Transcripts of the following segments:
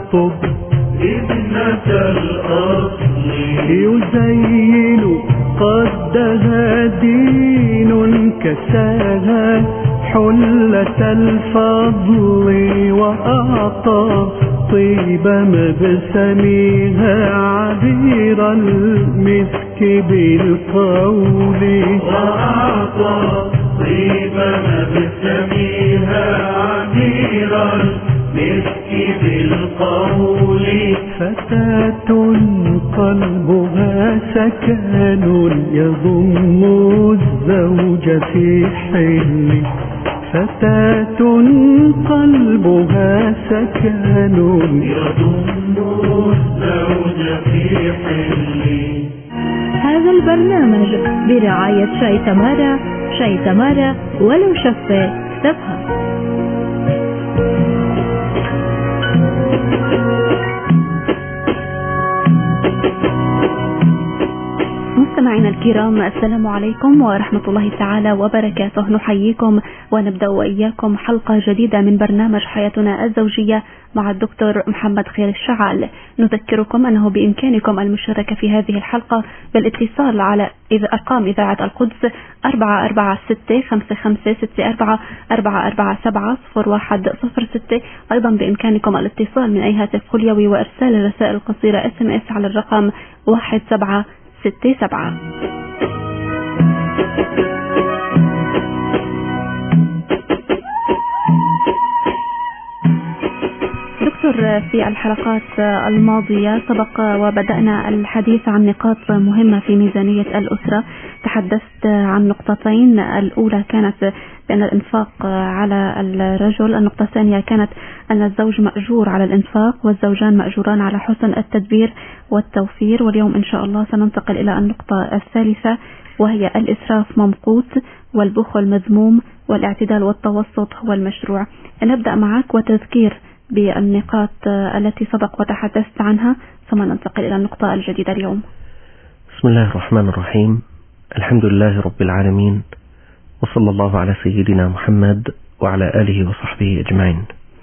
الطب ابنة الأصل يزين قدها دين كساها حلة الفضل وأعطى طيب مبسمها عبير المسك بالقول وأعطى طيب مبسمها عبير المسك بالقول فتاة قلبها سكن يضم الزوج في حل فتاة قلبها سكن يضم الزوج في حل. هذا البرنامج برعاية شاي تمارا. شاي تمارا ولو شفة تفهم. مستمعينا الكرام، السلام عليكم ورحمة الله تعالى وبركاته. نحييكم ونبدأ وإياكم حلقة جديدة من برنامج حياتنا الزوجية مع الدكتور محمد خير الشعال. نذكركم أنه بإمكانكم المشاركة في هذه الحلقة بالاتصال على أرقام إذاعة القدس 446-5564-447-0106. أيضا بإمكانكم الاتصال من أي هاتف خليوي وإرسال الرسائل القصيرة SMS على الرقم 1767. دكتور، في الحلقات الماضية سبق وبدأنا الحديث عن نقاط مهمة في ميزانية الأسرة. تحدثت عن نقطتين، الأولى كانت بأن الإنفاق على الرجل، النقطة الثانية كانت أن الزوج مأجور على الإنفاق والزوجان مأجوران على حسن التدبير والتوفير. واليوم إن شاء الله سننتقل إلى النقطة الثالثة وهي الإسراف ممقوت والبخل مذموم والاعتدال والتوسط هو المشروع. نبدأ معك وتذكير بالنقاط التي سبق وتحدثت عنها ثم ننتقل إلى النقطة الجديدة اليوم. بسم الله الرحمن الرحيم. الحمد لله رب العالمين، وصلى الله على سيدنا محمد وعلى آله وصحبه أجمعين.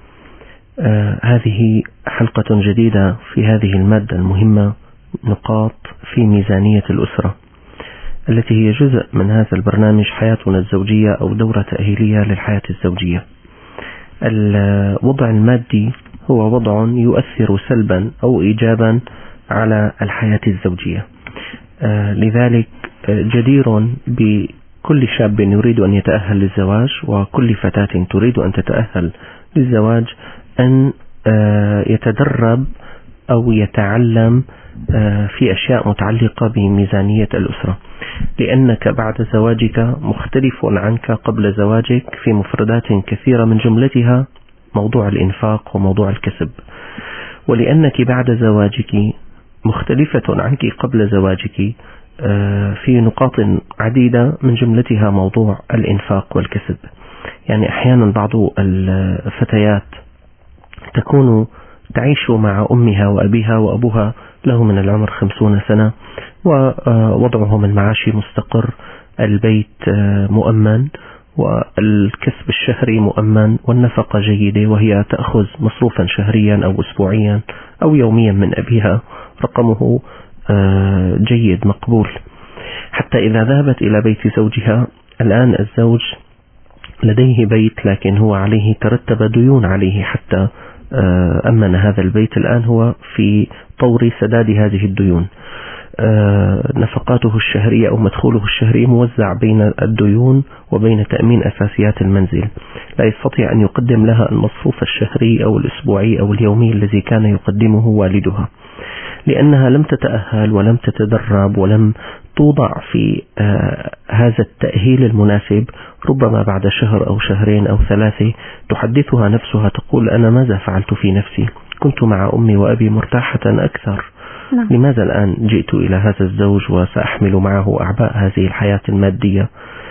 هذه حلقة جديدة في هذه المادة المهمة، نقاط في ميزانية الأسرة، التي هي جزء من هذا البرنامج حياتنا الزوجية أو دورة تأهيلية للحياة الزوجية. الوضع المادي هو وضع يؤثر سلبا أو إيجابا على الحياة الزوجية، لذلك جدير بكل شاب يريد أن يتأهل للزواج وكل فتاة تريد أن تتأهل للزواج أن يتدرب أو يتعلم في أشياء متعلقة بميزانية الأسرة، لأنك بعد زواجك مختلف عنك قبل زواجك في مفردات كثيرة، من جملتها موضوع الإنفاق وموضوع الكسب، ولأنك بعد زواجك مختلفة عنك قبل زواجك في نقاط عديدة، من جملتها موضوع الإنفاق والكسب. يعني أحيانا بعض الفتيات تكون تعيش مع أمها وأبيها، وأبوها له من العمر 50 سنة، ووضعهم المعاشي مستقر، البيت مؤمن والكسب الشهري مؤمن والنفقة جيدة، وهي تأخذ مصروفا شهريا أو أسبوعيا أو يوميا من أبيها رقمه جيد مقبول. حتى إذا ذهبت إلى بيت زوجها، الآن الزوج لديه بيت لكن هو عليه ترتب ديون عليه حتى أمن هذا البيت، الآن هو في طور سداد هذه الديون. نفقاته الشهرية أو مدخوله الشهري موزع بين الديون وبين تأمين أساسيات المنزل، لا يستطيع أن يقدم لها المصروف الشهري أو الأسبوعي أو اليومي الذي كان يقدمه والدها، لأنها لم تتأهل ولم تتدرب ولم توضع في هذا التأهيل المناسب. ربما بعد شهر أو شهرين أو 3 تحدثها نفسها تقول: أنا ماذا فعلت في نفسي؟ كنت مع أمي وأبي مرتاحة أكثر، لماذا الآن جئت إلى هذا الزوج وسأحمل معه أعباء هذه الحياة المادية؟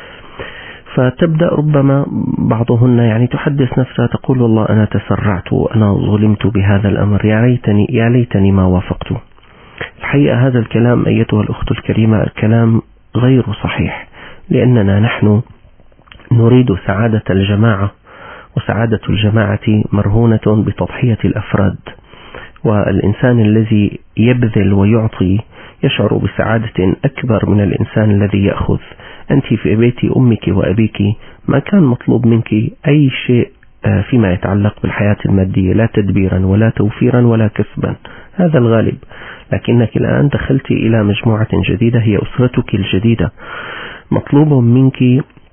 فتبدأ ربما بعضهن يعني تحدث نفسها تقول: والله أنا تسرعت، أنا ظلمت بهذا الأمر، يا ليتني ما وافقته. الحقيقة هذا الكلام أيتها الأخت الكريمة كلام غير صحيح، لأننا نحن نريد سعادة الجماعة، وسعادة الجماعة مرهونة بتضحية الأفراد. والإنسان الذي يبذل ويعطي يشعر بسعادة أكبر من الإنسان الذي يأخذ. أنت في بيت أمك وأبيك ما كان مطلوب منك أي شيء فيما يتعلق بالحياة المادية، لا تدبيرا ولا توفيرا ولا كسبا، هذا الغالب. لكنك الآن دخلت إلى مجموعة جديدة هي أسرتك الجديدة، مطلوب منك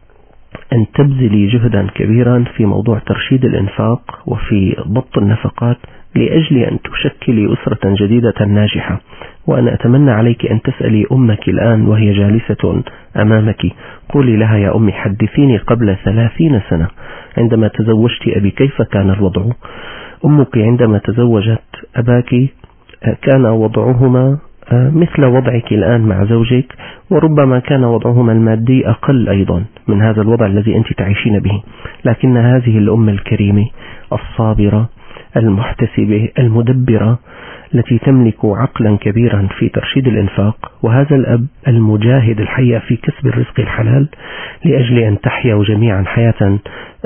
أن تبذلي جهدا كبيرا في موضوع ترشيد الإنفاق وفي ضبط النفقات لأجل أن تشكلي أسرة جديدة ناجحة. وأنا أتمنى عليك أن تسألي أمك الآن وهي جالسة أمامك، قولي لها: يا أمي حدثيني قبل 30 سنة عندما تزوجت أبي كيف كان الوضع؟ أمك عندما تزوجت أباك كان وضعهما مثل وضعك الآن مع زوجك، وربما كان وضعهما المادي أقل أيضا من هذا الوضع الذي أنت تعيشين به. لكن هذه الأم الكريمة الصابرة المحتسبة المدبرة التي تملك عقلا كبيرا في ترشيد الإنفاق، وهذا الأب المجاهد الحقيقة في كسب الرزق الحلال لأجل أن تحيوا جميعا حياة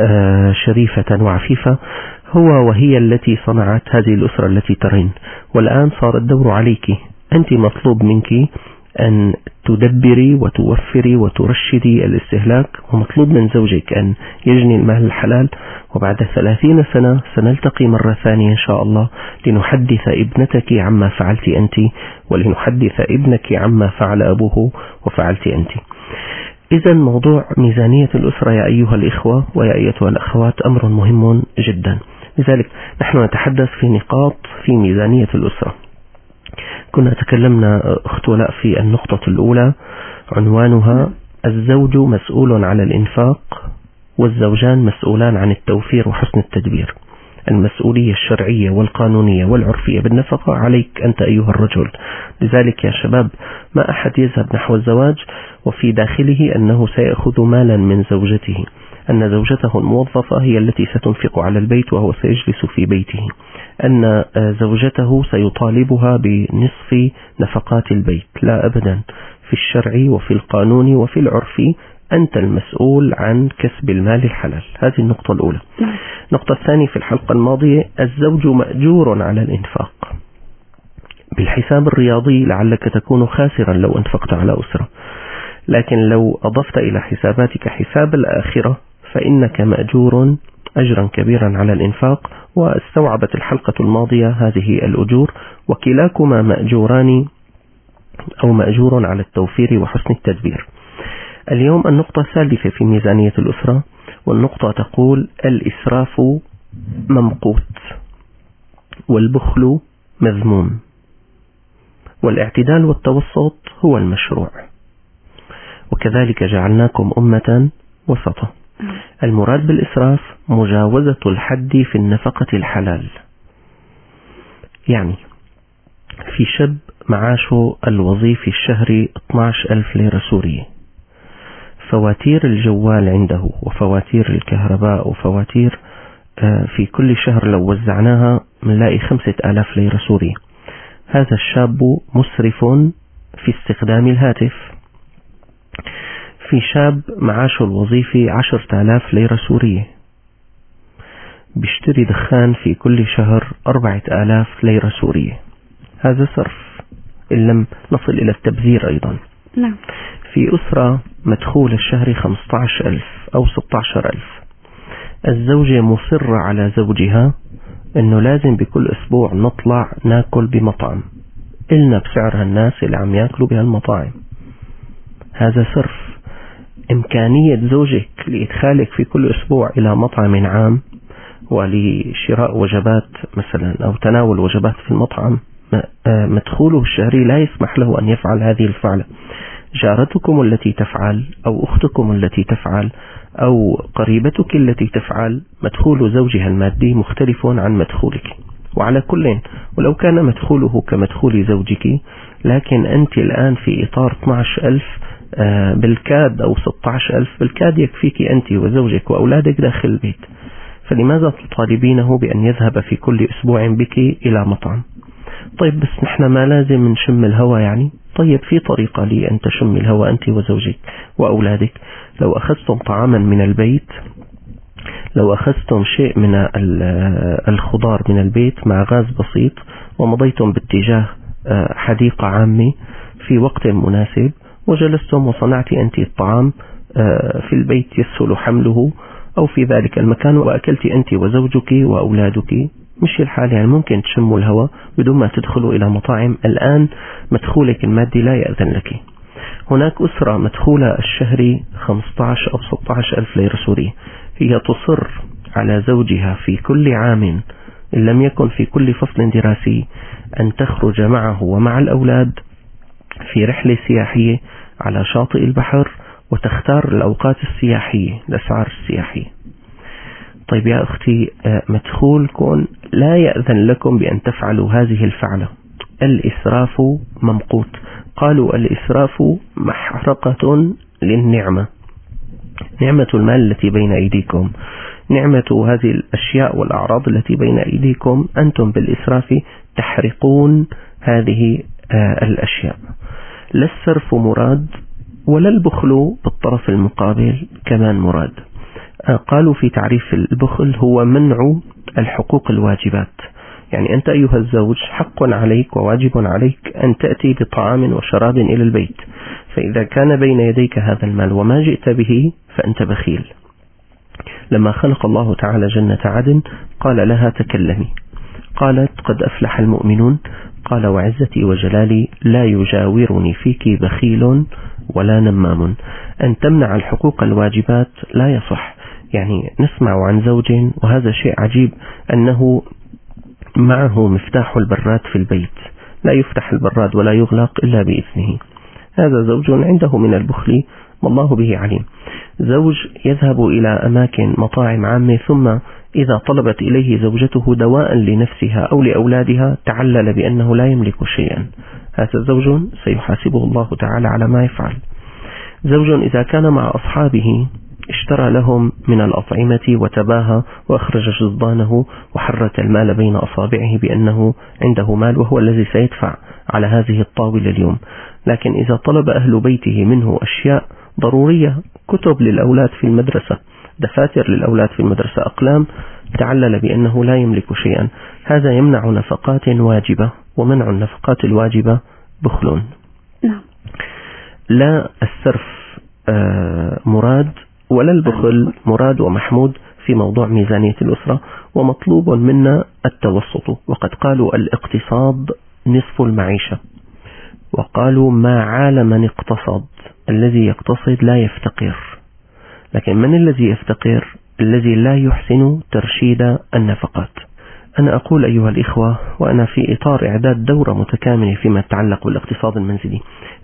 شريفة وعفيفة، هو وهي التي صنعت هذه الأسرة التي ترين. والآن صار الدور عليك، أنت مطلوب منك أن تدبري وتوفري وترشدي الاستهلاك، ومطلوب من زوجك أن يجني المال الحلال. وبعد 30 سنة سنلتقي مرة ثانية إن شاء الله لنحدث ابنتك عما فعلت أنت، ولنحدث ابنك عما فعل أبوه وفعلت أنت. إذن موضوع ميزانية الأسرة يا أيها الإخوة ويا أيتها الأخوات أمر مهم جدا. لذلك نحن نتحدث في نقاط في ميزانية الأسرة. كنا تكلمنا أخت ولاء في النقطة الأولى عنوانها: الزوج مسؤول على الإنفاق والزوجان مسؤولان عن التوفير وحسن التدبير. المسؤولية الشرعية والقانونية والعرفية بالنفقة عليك أنت أيها الرجل. لذلك يا شباب ما أحد يذهب نحو الزواج وفي داخله أنه سيأخذ مالا من زوجته، أن زوجته الموظفة هي التي ستنفق على البيت وهو سيجلس في بيته، أن زوجته سيطالبها بنصف نفقات البيت. لا أبدا، في الشرع وفي القانون وفي العرف أنت المسؤول عن كسب المال الحلال. هذه النقطة الأولى. النقطة الثانية: في الحلقة الماضية الزوج مأجور على الإنفاق. بالحساب الرياضي لعلك تكون خاسرا لو أنفقت على أسرة، لكن لو أضفت إلى حساباتك حساب الآخرة فإنك مأجور أجرا كبيرا على الإنفاق. واستوعبت الحلقة الماضية هذه الأجور، وكلاكما مأجوران أو مأجور على التوفير وحسن التدبير. اليوم النقطة الثالثة في ميزانية الأسرة، والنقطة تقول: الإسراف ممقوت، والبخل مذموم، والاعتدال والتوسط هو المشروع، وكذلك جعلناكم أمة وسطا. المراد بالإسراف مجاوزة الحد في النفقة الحلال. يعني في شاب معاشه الوظيفي الشهري 12,000 ليرة سورية، فواتير الجوال عنده وفواتير الكهرباء وفواتير في كل شهر لو وزعناها نلاقي 5,000 ليرة سورية. هذا الشاب مسرف في استخدام الهاتف. في شاب معاشه الوظيفي 10,000 ليرة سورية، بيشتري دخان في كل شهر 4,000 ليرة سورية. هذا صرف إن لم نصل إلى التبذير أيضا. نعم. في أسرة مدخول الشهري 15,000 أو 16,000، الزوجة مصرة على زوجها أنه لازم بكل أسبوع نطلع ناكل بمطعم إلنا بسعرها الناس اللي عم يأكلوا بها المطاعم. هذا صرف. إمكانية زوجك لإدخالك في كل أسبوع إلى مطعم عام ولشراء وجبات مثلا أو تناول وجبات في المطعم، مدخوله الشهري لا يسمح له أن يفعل هذه الفعلة. جارتكم التي تفعل أو أختكم التي تفعل أو قريبتك التي تفعل، مدخول زوجها المادي مختلف عن مدخولك. وعلى كل، ولو كان مدخوله كمدخول زوجك، لكن أنت الآن في إطار 12,000 بالكاد أو 16,000 بالكاد يكفيك أنت وزوجك وأولادك داخل البيت، فلماذا تطالبينه بأن يذهب في كل أسبوع بك إلى مطعم؟ طيب بس نحن ما لازم نشم الهواء يعني؟ طيب في طريقة لي أن تشم الهواء أنت وزوجك وأولادك. لو أخذتم طعاما من البيت لو أخذتم شيء من الخضار من البيت مع غاز بسيط ومضيتم باتجاه حديقة عامة في وقت مناسب وجلستم وصنعت أنت الطعام في البيت يسهل حمله أو في ذلك المكان وأكلت أنت وزوجك وأولادك، مش الحال يعني ممكن تشموا الهواء بدون ما تدخلوا إلى مطاعم. الآن مدخولك المادي لا يأذن لك. هناك أسرة مدخولة الشهري 15 أو 16 ألف ليرة سورية، هي تصر على زوجها في كل عام إن لم يكن في كل فصل دراسي أن تخرج معه ومع الأولاد في رحلة سياحية على شاطئ البحر، وتختار الأوقات السياحية الأسعار السياحية. طيب يا أختي، مدخولكم لا يأذن لكم بأن تفعلوا هذه الفعلة. الإسراف ممقوت. قالوا الإسراف محرقة للنعمة، نعمة المال التي بين أيديكم، نعمة هذه الأشياء والأعراض التي بين أيديكم، أنتم بالإسراف تحرقون هذه الأشياء. لا السرف مراد ولا البخل بالطرف المقابل كمان مراد. قالوا في تعريف البخل هو منع الحقوق الواجبات. يعني أنت أيها الزوج حق عليك وواجب عليك أن تأتي بطعام وشراب إلى البيت، فإذا كان بين يديك هذا المال وما جئت به فأنت بخيل. لما خلق الله تعالى جنة عدن قال لها تكلمي، قالت قد أفلح المؤمنون، قال وعزتي وجلالي لا يجاورني فيك بخيل ولا نمام. أن تمنع الحقوق الواجبات لا يصح. يعني نسمع عن زوج، وهذا شيء عجيب، أنه معه مفتاح البراد في البيت، لا يفتح البراد ولا يغلق إلا بإذنه. هذا زوج عنده من البخل والله به عليم. زوج يذهب إلى أماكن مطاعم عامة، ثم إذا طلبت إليه زوجته دواء لنفسها أو لأولادها تعلل بأنه لا يملك شيئا. هذا زوج سيحاسبه الله تعالى على ما يفعل. زوج إذا كان مع أصحابه اشترى لهم من الأطعمة وتباهى وأخرج جزدانه وحرك المال بين أصابعه بأنه عنده مال وهو الذي سيدفع على هذه الطاولة اليوم. لكن إذا طلب أهل بيته منه أشياء ضرورية، كتب للأولاد في المدرسة، دفاتر للأولاد في المدرسة، أقلام، تعلل بأنه لا يملك شيئا. هذا يمنع نفقات واجبة، ومنع النفقات الواجبة بخل. لا السرف مراد ولا البخل مراد ومحمود في موضوع ميزانية الأسرة، ومطلوب منا التوسط. وقد قالوا الاقتصاد نصف المعيشة، وقالوا ما عال من اقتصد، الذي يقتصد لا يفتقر. لكن من الذي يفتقر؟ الذي لا يحسن ترشيد النفقات. أنا أقول أيها الإخوة، وأنا في إطار إعداد دورة متكاملة فيما يتعلق بالاقتصاد المنزلي،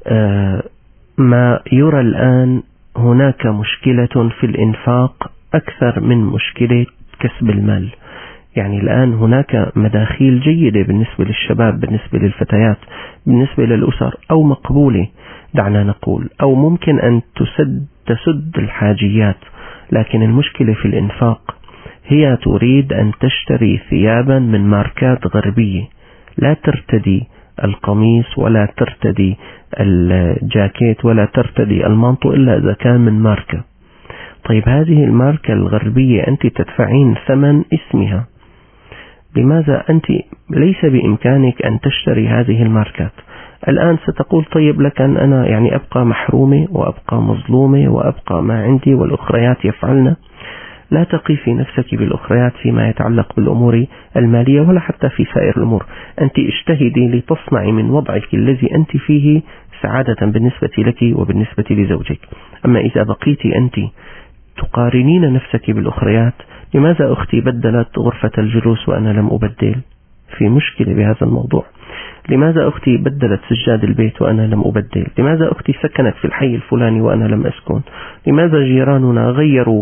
ما يرى الآن هناك مشكلة في الإنفاق أكثر من مشكلة كسب المال. يعني الآن هناك مداخيل جيدة بالنسبة للشباب، بالنسبة للفتيات، بالنسبة للأسر، أو مقبولة دعنا نقول، أو ممكن أن تسد الحاجيات. لكن المشكلة في الإنفاق. هي تريد أن تشتري ثيابا من ماركات غربية، لا ترتدي القميص ولا ترتدي الجاكيت ولا ترتدي المانطو إلا إذا كان من ماركة. طيب هذه الماركة الغربية أنت تدفعين ثمن اسمها، لماذا أنت ليس بإمكانك أن تشتري هذه الماركات؟ الآن ستقول طيب لكن أنا يعني أبقى محرومة وأبقى مظلومة وأبقى ما عندي والأخريات يفعلن. لا تقيسي نفسك بالأخريات فيما يتعلق بالأمور المالية ولا حتى في سائر الأمور. أنت اجتهدي لتصنعي من وضعك الذي أنت فيه سعادة بالنسبة لك وبالنسبة لزوجك. أما إذا بقيت أنت تقارنين نفسك بالأخريات، لماذا أختي بدلت غرفة الجلوس وأنا لم أبدل؟ في مشكلة بهذا الموضوع. لماذا أختي بدلت سجاد البيت وأنا لم أبدل؟ لماذا أختي سكنت في الحي الفلاني وأنا لم أسكن؟ لماذا جيراننا غيروا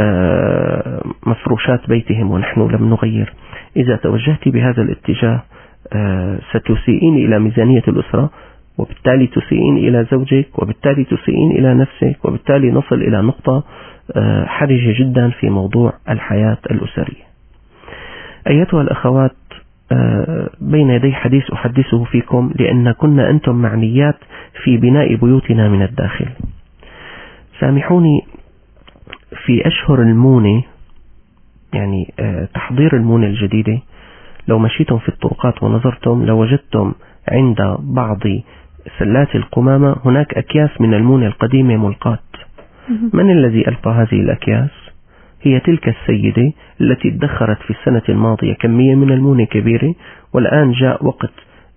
مفروشات بيتهم ونحن لم نغير؟ إذا توجهت بهذا الاتجاه ستسيئين إلى ميزانية الأسرة، وبالتالي تسيئين إلى زوجك، وبالتالي تسيئين إلى نفسك، وبالتالي نصل إلى نقطة حرجة جدا في موضوع الحياة الأسرية. أيتها الأخوات، بين يدي حديث أحدثه فيكم، لأن كنا أنتم معنيات في بناء بيوتنا من الداخل. سامحوني، في أشهر المونة يعني تحضير المونة الجديدة، لو مشيتم في الطرقات ونظرتم لوجدتم عند بعض سلات القمامة هناك أكياس من المونة القديمة ملقاة. من الذي ألقى هذه الأكياس؟ هي تلك السيدة التي ادخرت في السنة الماضية كمية من المونة كبيرة، والآن جاء وقت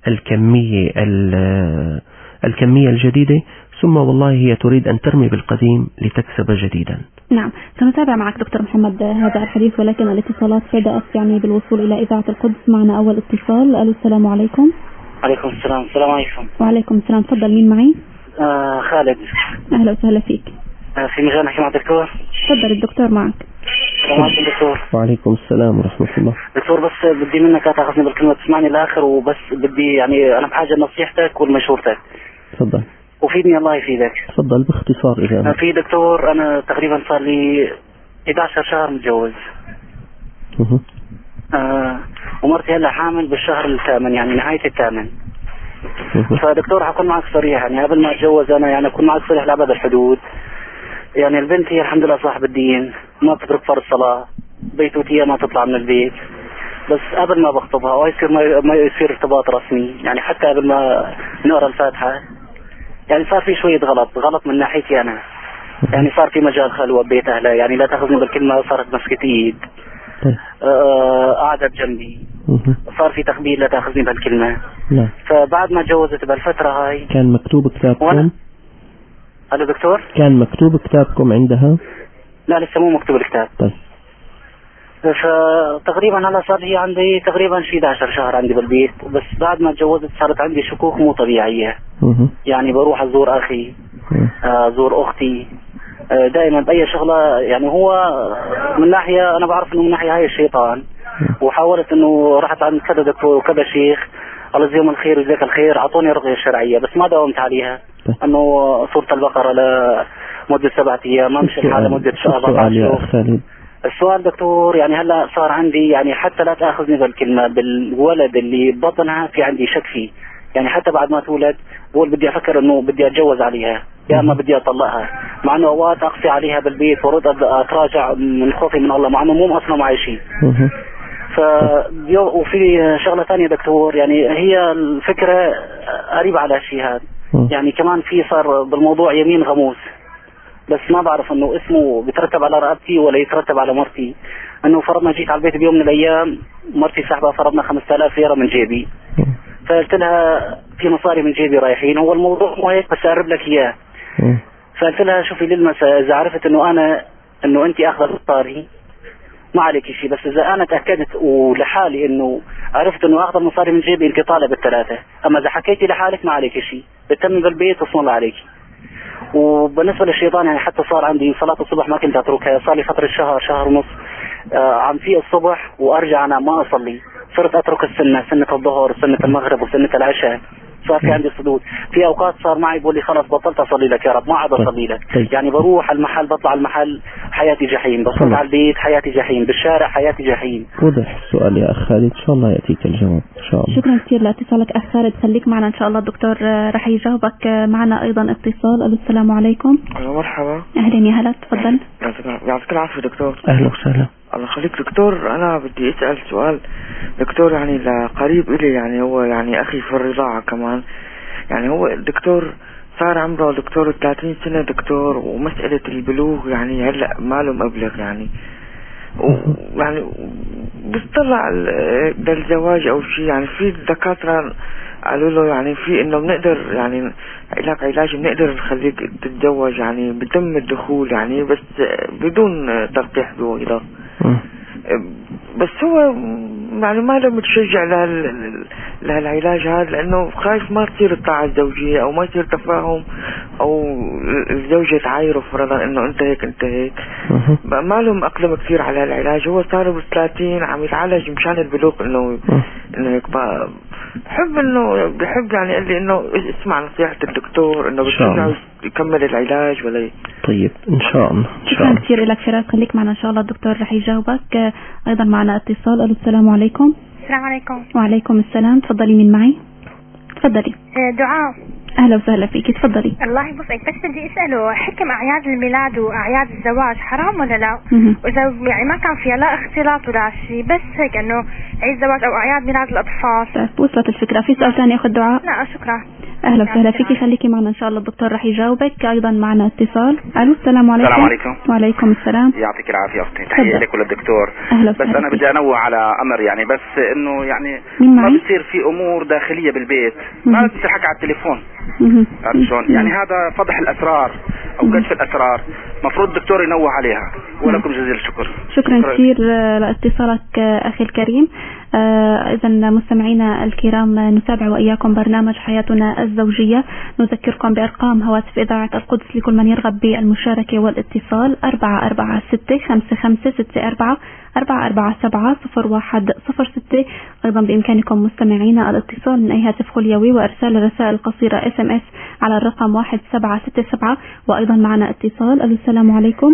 الكمية الجديدة، ثم والله هي تريد أن ترمي بالقديم لتكسب جديدا. نعم، سنتابع معك دكتور محمد هذا الحديث، ولكن الاتصالات بدأت يعني بالوصول إلى إذاعة القدس. معنا أول اتصال. ألو، السلام عليكم. عليكم السلام. السلام عليكم. وعليكم السلام. تفضل، مين معي؟ خالد. أهلا وسهلا فيك. في مجال نحكي مع الدكتور. تفضل الدكتور معك. السلام عليكم دكتور. وعليكم السلام ورحمة الله. دكتور بس بدي منك لا تاخذني بالكلمة، تسمعني الآخر، وبس بدي يعني أنا بحاجة لنصيحتك والمشورتك. تفضل. وفيدني الله يفيدك. تفضل باختصار إذا في دكتور أنا تقريبا صار لي 11 شهر متجوز. ومرتي هلا حامل بالشهر الثامن، يعني نهاية الثامن. فدكتور حكون معك صريح، يعني قبل ما اتجوز انا يعني اكون معك صريح لأبعد الحدود. يعني البنت هي الحمد لله صاحب الدين، ما بتترك فرض صلاة، بيتوتية ما تطلع من البيت. بس قبل ما بخطبها ما يصير ارتباط رسمي، يعني حتى قبل ما نقرا الفاتحة يعني صار في شوية غلط من ناحيتي انا. يعني صار في مجال خلوة ببيت اهلها، يعني لا تاخذني بالكلمة، صارت مسكة ايد، قعدت جنبي، صار في تخبير لا تاخذني بالكلمة. لا. فبعد ما تجوزت بالفترة هاي كان مكتوب كتابكم؟ هلا دكتور، كان مكتوب كتابكم عندها؟ لا لسه مو مكتوب الكتاب. طيب. فتقريبا هلا صار هي عندي تقريبا شي 11 شهر عندي بالبيت، بس بعد ما تجوزت صارت عندي شكوك مو طبيعية. يعني بروح ازور اخي، ازور اختي، دائما باي شغله. يعني هو من ناحيه انا بعرف انه من ناحيه هاي الشيطان، وحاولت انه رحت عند كذا دكتور وكذا شيخ، الله يجزيهم الخير ويجزاك الخير، اعطوني رقيه شرعيه بس ما داومت عليها. انه سوره البقره لمده 7 ايام، ما مشي الحال لمده 14 يوم. السؤال دكتور، يعني هلا صار عندي يعني حتى لا تاخذني بالكلمه، بالولد اللي بطنها في عندي شك فيه. يعني حتى بعد ما تولد بقول بدي افكر انه بدي اتجوز عليها يا اما بدي اطلقها، مع انه اوقات اقصي عليها بالبيت ورد اتراجع من خوفي من الله، مع انه مو اصلا معي شيء. وفي شغله ثانيه دكتور، يعني هي الفكره قريبه على شيء هذا. يعني كمان في صار بالموضوع يمين غموس، بس ما بعرف انه اسمه بيترتب على رقبتي ولا يترتب على مرتي. انه فرضنا جيت على البيت بيوم من الايام مرتي سحبها، فرضنا 5000 ليره من جيبي، فقلت لها في مصاري من جيبي رايحين، هو الموضوع مو هيك بس اقرب لك اياه. فقلت لها شوفي للمساء اذا عرفت انه انت اخذ مصاري ما عليك شيء، بس اذا انا تاكدت ولحالي انه عرفت انه اخذ مصاري من جيبي انت طالب ال3، اما اذا حكيتي لحالك ما عليك شيء، بتتمي بالبيت واسم الله عليك. وبالنسبه للشيطان يعني حتى صار عندي صلاه الصبح ما كنت اتركها، صار لي فتره شهر ونص عم في الصبح وارجع انا ما اصلي، صرت اترك سنه الظهر، سنه المغرب، وسنه العشاء. صار في عندي صدود، في اوقات صار معي بقول لي خلاص بطلت اصلي لك يا رب، ما عاد اصلي لك. يعني بروح المحل، بطلع المحل حياتي جحيم، بصل على البيت حياتي جحيم، بالشارع حياتي جحيم. وضح السؤال يا اخ خالد، ان شاء الله ياتيك الجواب ان شاء الله. شكرا كثير لاتصالك اخ خالد، خليك معنا ان شاء الله الدكتور رح يجاوبك. معنا ايضا اتصال. السلام عليكم. مرحبا. اهلا يا هلا، تفضل. يعطيك العافيه دكتور. اهلا وسهلا. الله يخليك دكتور، انا بدي اسال سؤال دكتور، يعني لقريب الي، يعني هو يعني اخي في الرضاعه كمان. يعني هو الدكتور صار عمره دكتور 30 سنة دكتور، ومسألة البلوغ يعني هلأ ماله مبلغ يعني، ويعني بيطلع للزواج او شيء. يعني في الدكاترة قالوا له يعني في انه بنقدر يعني لك علاج بنقدر نخليك تتزوج يعني بتم الدخول يعني، بس بدون تلقيح بويضة. بس هو يعني ما له متشجع لهالعلاج هذا، لانه خايف ما تصير الطاعة الزوجية او ما يصير تفاهم، او الزوجة تعايره فرضا انه انت هيك. ما له مأقلم كثير على العلاج. هو صار ب30 عم يتعالج مشان البلوغ، انه هيك بحب يعني قال لي انه اسمع نصيحة الدكتور انه بتشجعه يكمل العلاج ولا طيب ان شاء الله. شكرا كثير لك فراس، خليك معنا ان شاء الله الدكتور رح يجاوبك. ايضا معنا اتصال. السلام عليكم. السلام عليكم. وعليكم السلام، تفضلي. من معي؟ تفضلي. دعاء. أهلا وسهلا فيك، تفضلي. الله يبصك، بس بدي أسأله حكم أعياد الميلاد وأعياد الزواج حرام ولا لا؟ وإذا يعني ما كان فيها لا اختلاط ولا شيء، بس هيك إنه عيد زواج أو أعياد ميلاد الأطفال. طيب وصلت الفكرة. في سؤال ثاني أخذ دعاء؟ لا شكرا. أهلا وسهلا فيكي، خليكي معنا إن شاء الله الدكتور رح يجاوبك. أيضا معنا اتصال. ألو السلام عليكم. السلام عليكم. وعليكم السلام. يعطيك العافية أختي، تحية لك وللدكتور. أهلا بس أنا بدي أنوه على أمر يعني، بس إنه يعني ما بتصير في أمور داخلية بالبيت ما بتحكي على التليفون. عرفت شلون؟ يعني هذا فضح الأسرار أو كشف الأسرار، مفروض الدكتور ينوه عليها. ولكم جزيل الشكر. شكرا كثير لاتصالك أخي الكريم. إذا مستمعينا الكرام، نتابع وإياكم برنامج حياتنا الزوجية. نذكركم بأرقام هواتف إذاعة القدس لكل من يرغب بالمشاركة والاتصال: 446-5564 447-0106. أيضا بإمكانكم مستمعينا الاتصال من أي هاتف خليوي وإرسال الرسائل القصيرة SMS على الرقم 1767. وأيضا معنا اتصال. السلام عليكم.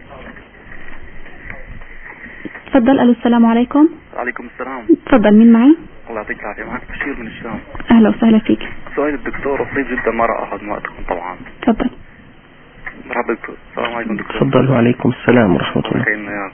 تفضل. السلام عليكم. وعليكم السلام. تفضل، مين معي؟ الله يعطيك العافية، معك بشير من الشام. أهلا وسهلا فيك. سؤال الدكتور بسيط جدا، ما راح أخذ وقتكم طبعا. تفضل. مرحبا دكتور. السلام عليكم دكتور. تفضل. وعليكم السلام ورحمة الله.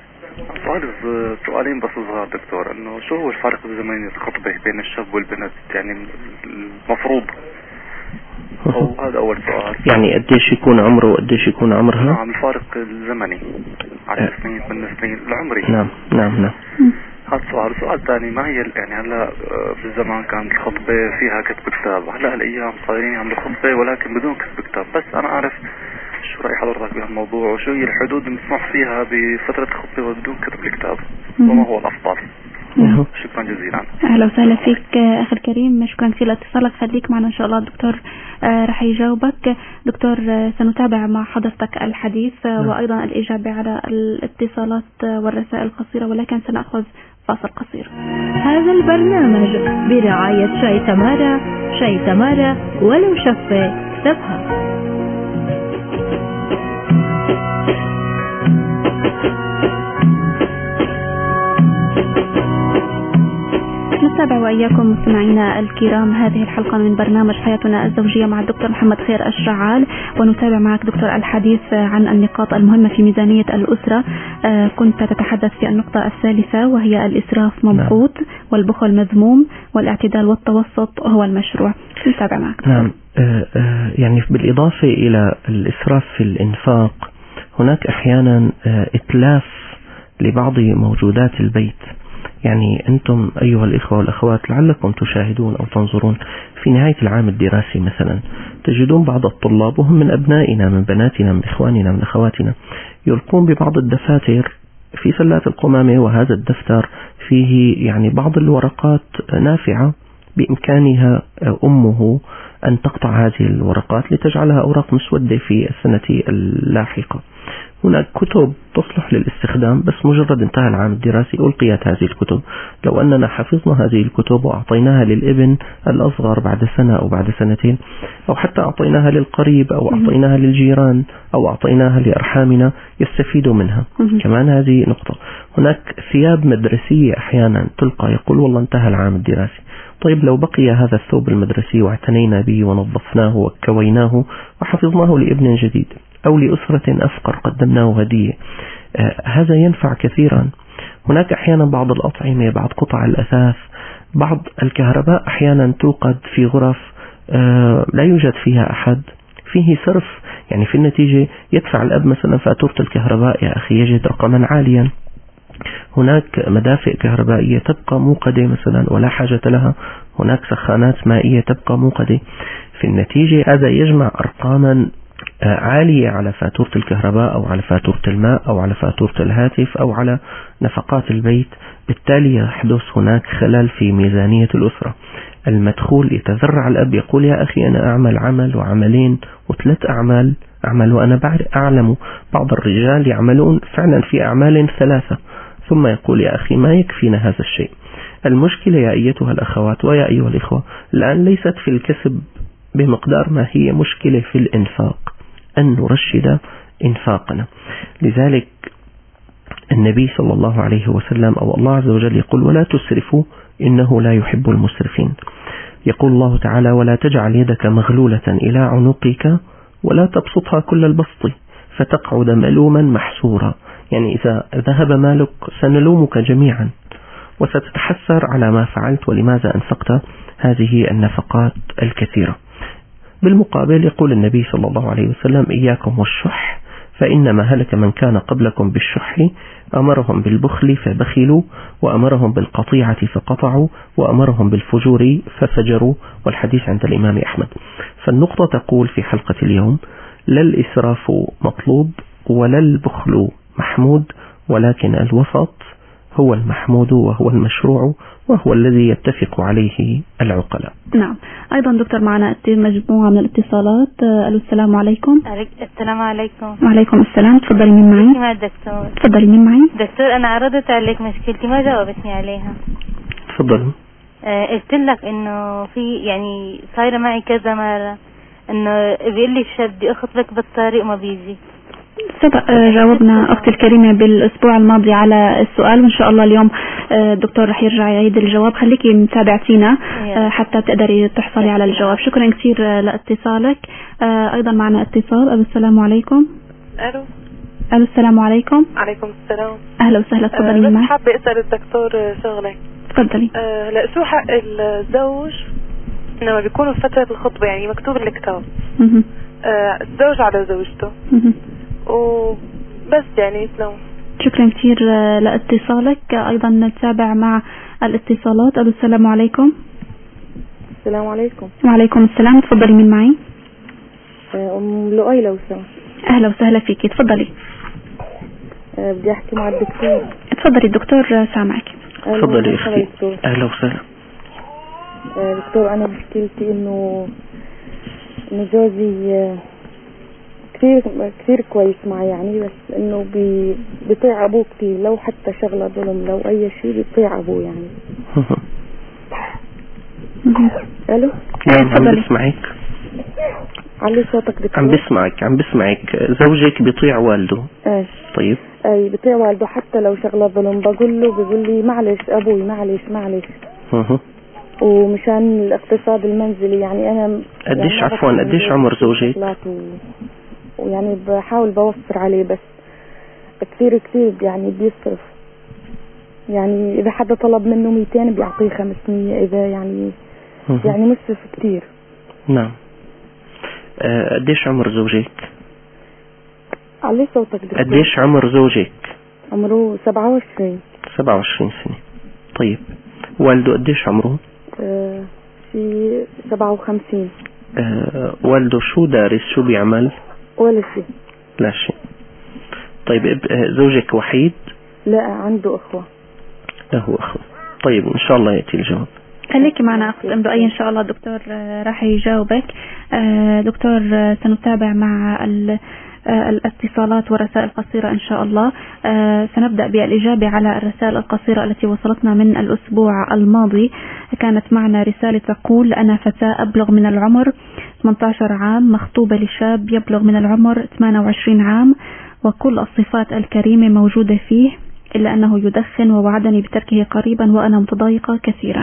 سؤالين بس صغار دكتور، إنه شو هو الفرق بزمن الخطبة بين الشاب والبنت يعني المفروض؟ هذا أول سؤال. يعني قديش يكون عمره وقديش يكون عمرها؟ نعم، الفارق الزمني 10 سنين 8 سنين العمري. نعم. هذا سؤال. سؤال ثاني، ما هي يعني هلا بالزمان كانت الخطبة فيها كتب كتاب، هلا هالأيام صايرين يعملوا خطبة ولكن بدون كتب كتاب. بس أنا أعرف شو رأي حضرتك بهالموضوع، وشو هي الحدود المسموح فيها بفترة الخطبة وبدون كتب الكتاب، وما هو الأفضل؟ شكرا جزيلا. أهلا وسهلا فيك أخي الكريم، شكرا كثير لاتصالك. خليك معنا إن شاء الله الدكتور رح يجاوبك. دكتور، سنتابع مع حضرتك الحديث وأيضا الإجابة على الاتصالات والرسائل القصيرة، ولكن سنأخذ فاصل قصير. هذا البرنامج برعاية شاي تمارا. شاي تمارا ولو شفة اكتبها. نتابع وإياكم مستمعينا الكرام هذه الحلقة من برنامج حياتنا الزوجية مع الدكتور محمد خير الشعال، ونتابع معك دكتور الحديث عن النقاط المهمة في ميزانية الأسرة. كنت تتحدث في النقطة الثالثة وهي الإسراف ممقوت والبخل مذموم والاعتدال والتوسط هو المشروع. نتابع معك. نعم. يعني بالإضافة إلى الإسراف في الإنفاق، هناك أحيانا إتلاف لبعض موجودات البيت. يعني أنتم أيها الإخوة والأخوات لعلكم تشاهدون أو تنظرون في نهاية العام الدراسي مثلا، تجدون بعض الطلاب وهم من أبنائنا من بناتنا من إخواننا من أخواتنا يلقون ببعض الدفاتر في سلات القمامة، وهذا الدفتر فيه يعني بعض الورقات نافعة بإمكانها أمه أن تقطع هذه الورقات لتجعلها أوراق مسودة في السنة اللاحقة. هناك كتب تصلح للاستخدام، بس مجرد انتهى العام الدراسي ألقيت هذه الكتب. لو أننا حفظنا هذه الكتب وأعطيناها للابن الأصغر بعد سنة أو بعد سنتين، أو حتى أعطيناها للقريب أو أعطيناها للجيران أو أعطيناها لأرحامنا يستفيدوا منها. كمان هذه نقطة. هناك ثياب مدرسية أحيانا تلقى، يقول والله انتهى العام الدراسي. طيب لو بقي هذا الثوب المدرسي واعتنينا به ونظفناه وكويناه وحفظناه لابن جديد أو لأسرة أفقر قدمناه هدية، هذا ينفع كثيرا. هناك أحيانا بعض الأطعمة، بعض قطع الأثاث، بعض الكهرباء أحيانا توقد في غرف لا يوجد فيها أحد، فيه صرف. يعني في النتيجة يدفع الأب مثلا فاتورة الكهرباء، يا أخي يجد رقما عاليا. هناك مدافئ كهربائية تبقى موقدة مثلا ولا حاجة لها، هناك سخانات مائية تبقى موقدة. في النتيجة هذا يجمع أرقاما عالية على فاتورة الكهرباء أو على فاتورة الماء أو على فاتورة الهاتف أو على نفقات البيت. بالتالي يحدث هناك خلل في ميزانية الأسرة. المدخول يتذرع الأب يقول يا أخي أنا أعمل عمل وعملين وثلاث أعمال وأنا أعلم بعض الرجال يعملون فعلا في أعمال 3، ثم يقول يا أخي ما يكفينا هذا الشيء. المشكلة يا أيتها الأخوات ويا أيها الإخوة الآن ليست في الكسب بمقدار ما هي مشكلة في الإنفاق، أن نرشد إنفاقنا. لذلك النبي صلى الله عليه وسلم أو الله عز وجل يقول ولا تسرفوا إنه لا يحب المسرفين. يقول الله تعالى: ولا تجعل يدك مغلولة إلى عنقك ولا تبسطها كل البسط فتقعد ملوما محسورا. يعني إذا ذهب مالك سنلومك جميعا وستتحسر على ما فعلت ولماذا أنفقت هذه النفقات الكثيرة. بالمقابل يقول النبي صلى الله عليه وسلم: إياكم والشح فإنما هلك من كان قبلكم بالشح، أمرهم بالبخل فبخلوا، وأمرهم بالقطيعة فقطعوا، وأمرهم بالفجور ففجروا. والحديث عند الإمام أحمد. فالنقطة تقول في حلقة اليوم: لا الإسراف مطلوب ولا البخل محمود، ولكن الوسط هو المحمود وهو المشروع وهو الذي يتفق عليه العقلاء. نعم. أيضا دكتور معنا مجموعة من الاتصالات. السلام عليكم. السلام عليكم. وعليكم السلام. تفضلي مين معي؟ مع الدكتور. تفضلي مين معي؟ دكتور أنا عرضت عليك مشكلتي ما جاوبتني عليها. تفضل. قلت لك إنه في يعني صايرة معي كذا مرة إنه بيقول لي الشاب بدي أخطبك بالطريق ما بيجي. سبق جاوبنا أختي الكريمة بالأسبوع الماضي على السؤال، وإن شاء الله اليوم الدكتور رح يرجع يعيد الجواب. خليكي متابعتينا حتى تقدري تحصلي على الجواب. شكرا كثير لاتصالك. أيضا معنا اتصال. السلام عليكم. ألو. السلام عليكم. عليكم السلام. أهلا وسهلا. تفضلي بس معي. حابة أسأل الدكتور شغلة. تفضلي. لا شو حق الزوج لما بيكونوا في فترة الخطبة، يعني مكتوب الكتاب الزوج على زوجته وبس يعني يسلم. شكرا كثير لاتصالك. أيضا نتابع مع الاتصالات. السلام عليكم. السلام عليكم. وعليكم السلام. تفضلي من معي؟ أم لؤي لو سمحت. أهلا وسهلا فيكي. تفضلي. بدي أحكي مع الدكتور. تفضلي الدكتور سامعك. تفضلي أختي. أهلا وسهلا. دكتور أنا مشكلتي إنه جوزي كثير كويس معي يعني، بس إنه بيطيع أبوه كثير، لو حتى شغلة ظلم لو أي شيء بيطيع أبوه يعني. ألو. عم بسمعك. علي صوتك دكتور. عم بسمعك. زوجك بيطيع والده. ايش. طيب. اي بيطيع والده حتى لو شغلة ظلم، بقول لي معلش ابوي معلش. ومشان الاقتصاد المنزلي يعني انا قديش يعني عفوا قديش عمر زوجك؟ ويعني بحاول بوفر عليه، بس كثير يعني بيصرف. يعني اذا حدا طلب منه 200 بيعطيه 500، اذا يعني مسرف كثير. نعم. قديش عمر زوجك؟ علي صوتك دكتور. قديش عمر زوجك؟ عمره 27 سنة. طيب والده قديش عمره؟ شي 57. والده شو دارس؟ شو بيعمل؟ ولا شيء. لا شيء. طيب زوجك وحيد؟ لا عنده أخوة. له أخوة. طيب إن شاء الله يأتي الجواب. خليكي معنا أخت أم لؤي إن شاء الله الدكتور راح يجاوبك. دكتور سنتابع مع الاتصالات والرسائل القصيرة إن شاء الله. سنبدأ بالإجابة على الرسائل القصيرة التي وصلتنا من الأسبوع الماضي. كانت معنا رسالة تقول: أنا فتاة أبلغ من العمر 18 عام، مخطوبة لشاب يبلغ من العمر 28 عام، وكل الصفات الكريمة موجودة فيه إلا أنه يدخن ووعدني بتركه قريبا وأنا متضايقة كثيرا.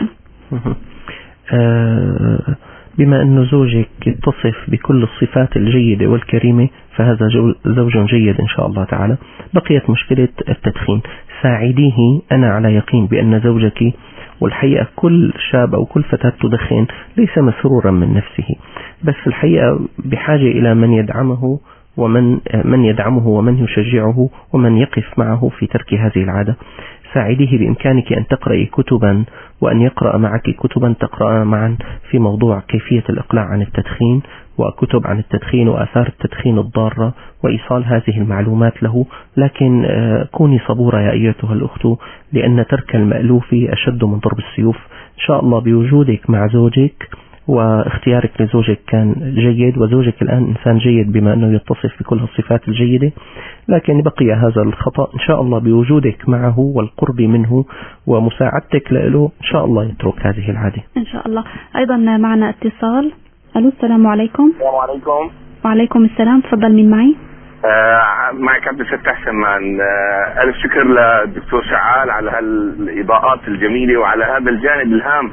بما أن زوجك يتصف بكل الصفات الجيدة والكريمة فهذا زوج جيد إن شاء الله تعالى. بقيت مشكلة التدخين. ساعديه. أنا على يقين بأن زوجك، والحقيقة كل شاب أو كل فتاة تدخن ليس مسرورا من نفسه، بس الحقيقة بحاجة إلى من يدعمه ومن يدعمه ومن يشجعه ومن يقف معه في ترك هذه العادة. ساعديه. بإمكانك أن تقرأي كتبا وأن يقرأ معك كتبا تقرأ معا في موضوع كيفية الإقلاع عن التدخين، وكتب عن التدخين وآثار التدخين الضارة، وإيصال هذه المعلومات له. لكن كوني صبورة يا أيتها الأخت، لأن ترك المألوف أشد من ضرب السيوف. إن شاء الله بوجودك مع زوجك واختيارك لزوجك كان جيد، وزوجك الآن إنسان جيد بما أنه يتصف بكل الصفات الجيدة، لكن بقي هذا الخطأ. إن شاء الله بوجودك معه والقرب منه ومساعدتك له إن شاء الله يترك هذه العادة إن شاء الله. أيضا معنا اتصال. ألو. السلام عليكم. السلام عليكم. وعليكم السلام. تفضل من معي؟ معك عبد الفتاح سمان. ألف شكر للدكتور شعال على هالإضاءات الجميلة وعلى هذا الجانب الهام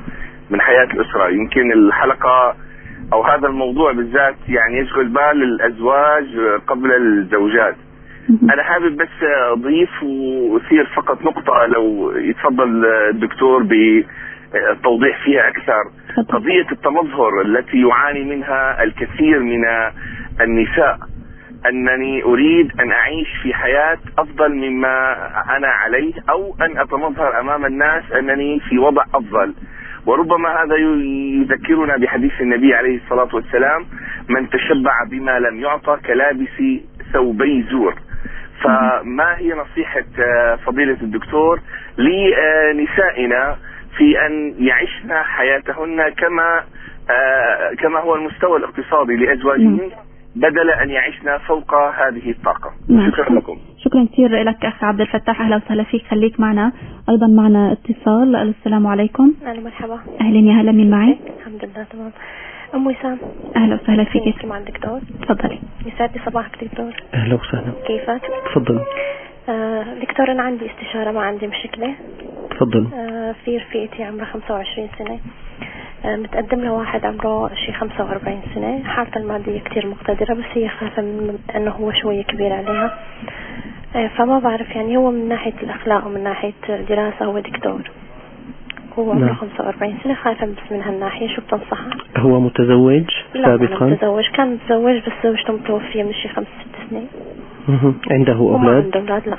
من حياة الأسرة. يمكن الحلقة أو هذا الموضوع بالذات يعني يشغل بال الأزواج قبل الزوجات. أنا حابب بس أضيف وأثير فقط نقطة لو يتفضل الدكتور بالتوضيح فيها أكثر. قضية التمظهر التي يعاني منها الكثير من النساء، أنني أريد أن أعيش في حياة أفضل مما أنا عليه، أو أن أتمظهر أمام الناس أنني في وضع أفضل. وربما هذا يذكرنا بحديث النبي عليه الصلاة والسلام: من تشبع بما لم يعطى كلابس ثوبي زور. فما هي نصيحة فضيلة الدكتور لنسائنا في أن يعيشن حياتهن كما هو المستوى الاقتصادي لأزواجهن، بدل أن يعيشن فوق هذه الطاقة؟ شكرا لكم. شكرا كثير لك أخ عبد الفتاح، أهلا وسهلا فيك، خليك معنا. أيضا معنا اتصال. السلام عليكم. أهلا مرحبا. أهلين يا هلا، مين معي؟ الحمد لله تمام. أم وسام. أهلا وسهلا فيك. مع الدكتور. تفضلي. يسعد لي صباحك دكتور. أهلا وسهلا. كيفك؟ تفضل. دكتور أنا عندي استشارة، ما عندي مشكلة. تفضل. في رفيقتي عمرها 25 سنة، متقدم له واحد عمره شي 45 سنة، حالته المادية كتير مقتدرة، بس هي خايفة من أنه هو شوية كبير عليها. فما بعرف يعني هو من ناحية الأخلاق ومن ناحية الدراسة هو دكتور، هو عمره 45 سنة، خايفة بس من هالناحية. شو بتنصحها؟ هو متزوج سابقا؟ لا متزوج، كان متزوج بس زوجته متوفية من شي 5-6 سنين. عنده أولاد؟ عنده أولاد لا.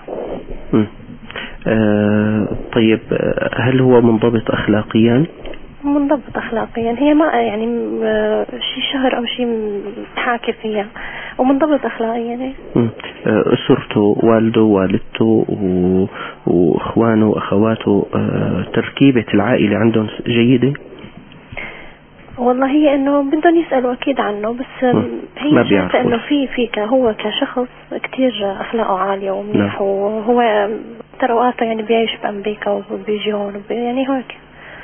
طيب هل هو منضبط أخلاقيا؟ منضبط أخلاقيا، هي ما يعني شي شهر أو شي حاكي فيها، ومنضبط أخلاقيا. أسرته، والده والدته وإخوانه وأخواته، تركيبة العائلة عندهم جيدة؟ والله هي انه بدهم يسألوا اكيد عنه، بس هي شايفة انه في هو كشخص كتير اخلاقه عالية ومنيح، وهو ترى اوقاته يعني بيعيش بامريكا وبيجي هون يعني هيك.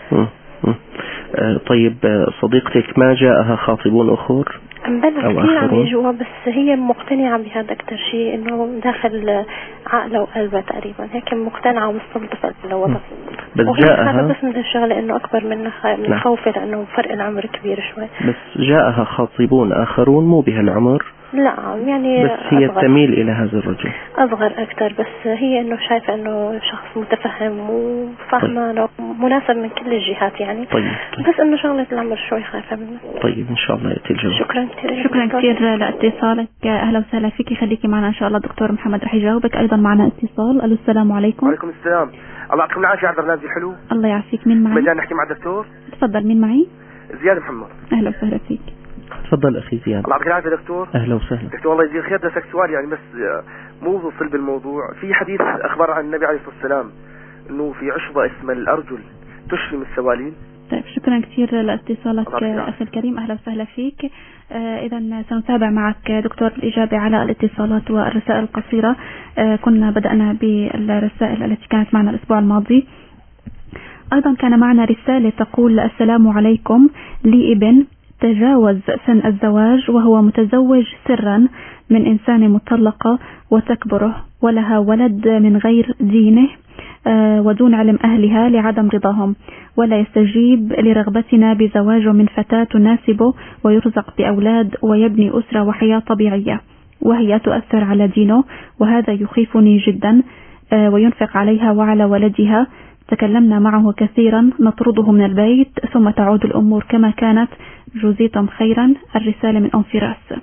طيب صديقتك ما جاءها خاطبون اخر؟ امبلا كثير عم يجوها، بس هي مقتنعة بهذا اكتر شيء، انه داخل عقله وقلبها تقريبا هيك، مقتنعة ومستلطفة للوضع. بس جاءها بس من الشغلة انه اكبر منها من خوفه، لانه فرق العمر كبير شوي. بس جاءها خاطبون اخرون مو بهالعمر؟ لا يعني بس هي تميل الى هذا الرجل اصغر اكثر، بس هي انه شايفة انه شخص متفهم وفاهمه مناسب من كل الجهات يعني. طيب. بس انه شغلة العمر شوي خايفة منه. طيب ان شاء الله يأتي الجواب. شكرا كثير. شكرا كثير لاتصالك، اهلا وسهلا فيك، خليكي معنا ان شاء الله دكتور محمد رح يجاوبك. ايضا معنا اتصال. الو السلام عليكم. وعليكم السلام. الله يعطيكم العافية على برنامج حلو. الله يعافيك. مين معي؟ مجال نحكي مع الدكتور. تفضل. مين معي؟ زياد محمد. اهلا وسهلا فيك. تفضل اخي زياد. الله يعطيك العافية دكتور. اهلا وسهلا. دكتور الله يجزيك خير. بدي سؤال يعني بس مو في صلب الموضوع. في حديث اخبر عن النبي عليه الصلاة والسلام انه في عشبة اسمها الارجل تشرم السوالين. طيب شكرا كثير لاتصالك اخي الكريم، اهلا وسهلا فيك. اذا سنتابع معك دكتور الاجابة على الاتصالات والرسائل القصيرة. كنا بدأنا بالرسائل التي كانت معنا الاسبوع الماضي. ايضا كان معنا رسالة تقول: السلام عليكم، لي ابن تجاوز سن الزواج وهو متزوج سرا من إنسان مطلقة وتكبره، ولها ولد من غير دينه ودون علم أهلها لعدم رضاهم، ولا يستجيب لرغبتنا بزواجه من فتاة تناسبه ويرزق بأولاد ويبني أسرة وحياة طبيعية، وهي تؤثر على دينه، وهذا يخيفني جدا، وينفق عليها وعلى ولدها. تكلمنا معه كثيرا، نطرده من البيت ثم تعود الأمور كما كانت. جزيتم خيرا. الرسالة من أم فراس.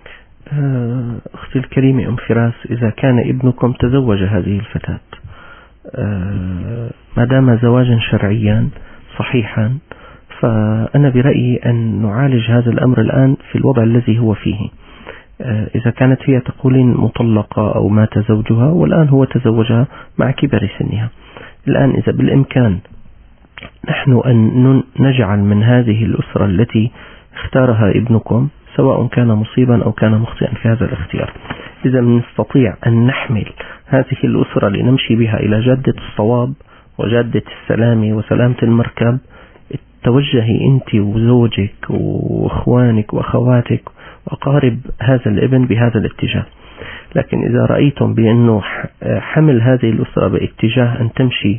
أختي الكريمة أم فراس، إذا كان ابنكم تزوج هذه الفتاة، ما دام زواجا شرعيا صحيحا، فأنا برأيي أن نعالج هذا الأمر الآن في الوضع الذي هو فيه. إذا كانت هي تقولين مطلقة أو مات زوجها والآن هو تزوجها مع كبر سنها، الآن إذا بالإمكان نحن أن نجعل من هذه الأسرة التي اختارها ابنكم، سواء كان مصيبا أو كان مخطئا في هذا الاختيار، إذا نستطيع أن نحمل هذه الأسرة لنمشي بها إلى جادة الصواب وجادة السلام وسلامة المركب، توجهي أنت وزوجك وأخوانك وأخواتك وأقارب هذا الابن بهذا الاتجاه. لكن إذا رأيتم بأنه حمل هذه الأسرة باتجاه أن تمشي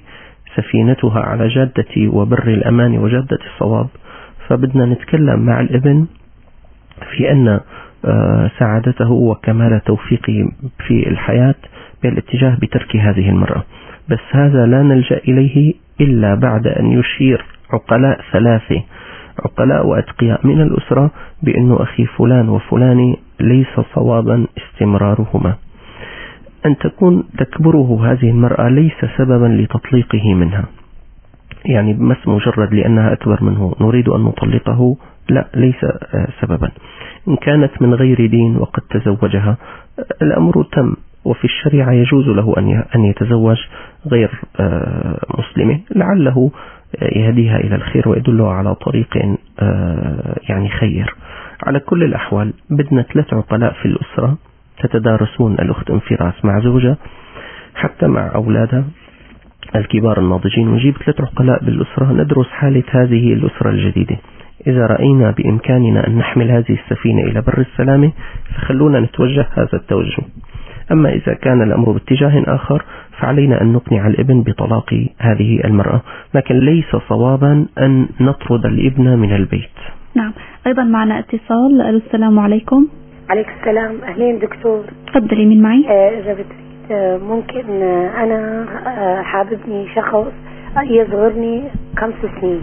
سفينتها على جادة وبر الأمان وجادة الصواب، فبدنا نتكلم مع الابن في أن سعادته وكمال توفيقه في الحياة بالاتجاه بترك هذه المرأة. بس هذا لا نلجأ إليه إلا بعد أن يشير عقلاء ثلاثة، عقلاء وأتقياء من الأسرة، بأن أخي فلان وفلان ليس صوابا استمرارهما. أن تكون تكبره هذه المرأة ليس سببا لتطليقه منها، يعني بس مجرد لأنها أكبر منه نريد أن نطلقه، لا، ليس سببا. إن كانت من غير دين وقد تزوجها الأمر تم، وفي الشريعة يجوز له أن يتزوج غير مسلمة، لعله يهديها إلى الخير ويدله على طريق يعني خير. على كل الأحوال بدنا 3 عقلاء في الأسرة تتدارسون، الأخت انفراس مع زوجة حتى مع أولادها الكبار الناضجين، ونجيب 3 عقلاء بالأسرة ندرس حالة هذه الأسرة الجديدة. إذا رأينا بإمكاننا أن نحمل هذه السفينة إلى بر السلامة فخلونا نتوجه هذا التوجه. أما إذا كان الأمر باتجاه آخر فعلينا أن نقنع الابن بطلاق هذه المرأة، لكن ليس صوابا أن نطرد الابن من البيت. نعم. أيضا معنا اتصال. السلام عليكم. عليك السلام. أهلين دكتور. تفضلي، من معي؟ إذا بتريد ممكن أنا حاببني شخص يصغرني 5 سنين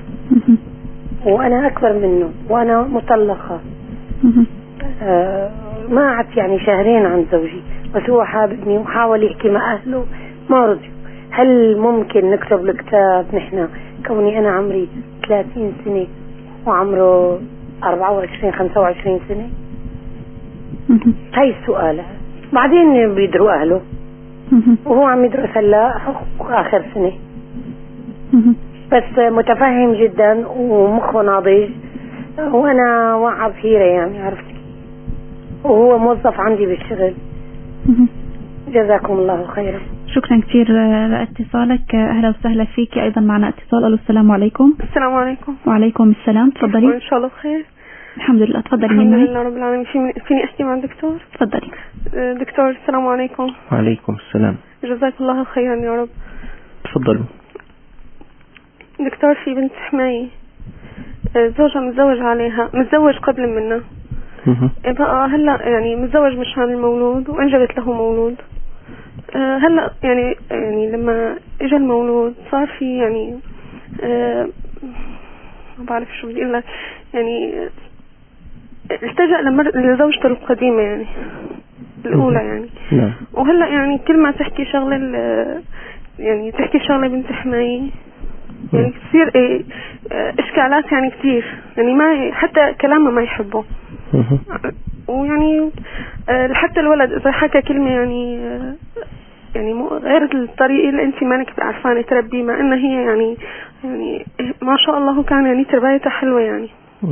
وأنا أكبر منه وأنا مطلقة، ما عدت يعني 2 شهر عن زوجي، بس هو حاببني وحاول يحكي مع أهله ما رضيوا. هل ممكن نكتب الكتاب نحن كوني أنا عمري 30 سنة وعمره 24 25 سنة؟ هاي السؤال. بعدين بيدروا أهله وهو عم يدرس هلا آخر سنة، بس متفهم جدا ومخه ناضج، وأنا واعظ ظهيرة يعني عرفتي، وهو موظف عندي بالشغل. جزاكم الله خيرا. شكرا كثير لاتصالك. أهلا وسهلا فيك. أيضا معنا اتصال. السلام عليكم. السلام عليكم. وعليكم السلام. تفضلي. إن شاء الله بخير. الحمد لله. تفضلي. الحمد لله رب العالمين. فيني أحكي مع الدكتور؟ تفضلي. دكتور السلام عليكم. وعليكم السلام. جزاك الله خيرا يا رب. تفضلوا. دكتور في بنت حماية زوجها متزوج قبل منا، بقى هلا يعني متزوج مشان المولود وانجبت له مولود. هلا يعني لما اجى المولود صار في يعني ما بعرف شو بدي اقول لك، يعني التجأ لزوجته القديمة يعني الأولى يعني. وهلا يعني كل ما تحكي شغلة يعني تحكي شغلة بنت حماية يعني تصير إشكالات يعني كتير، يعني ما حتى كلامه ما يحبه، ويعني حتى الولد إذا حكى كلمة يعني غير الطريقة اللي أنت مانك عارفانة تربيه، مع إنها هي يعني ما شاء الله كان يعني تربيتها حلوة يعني.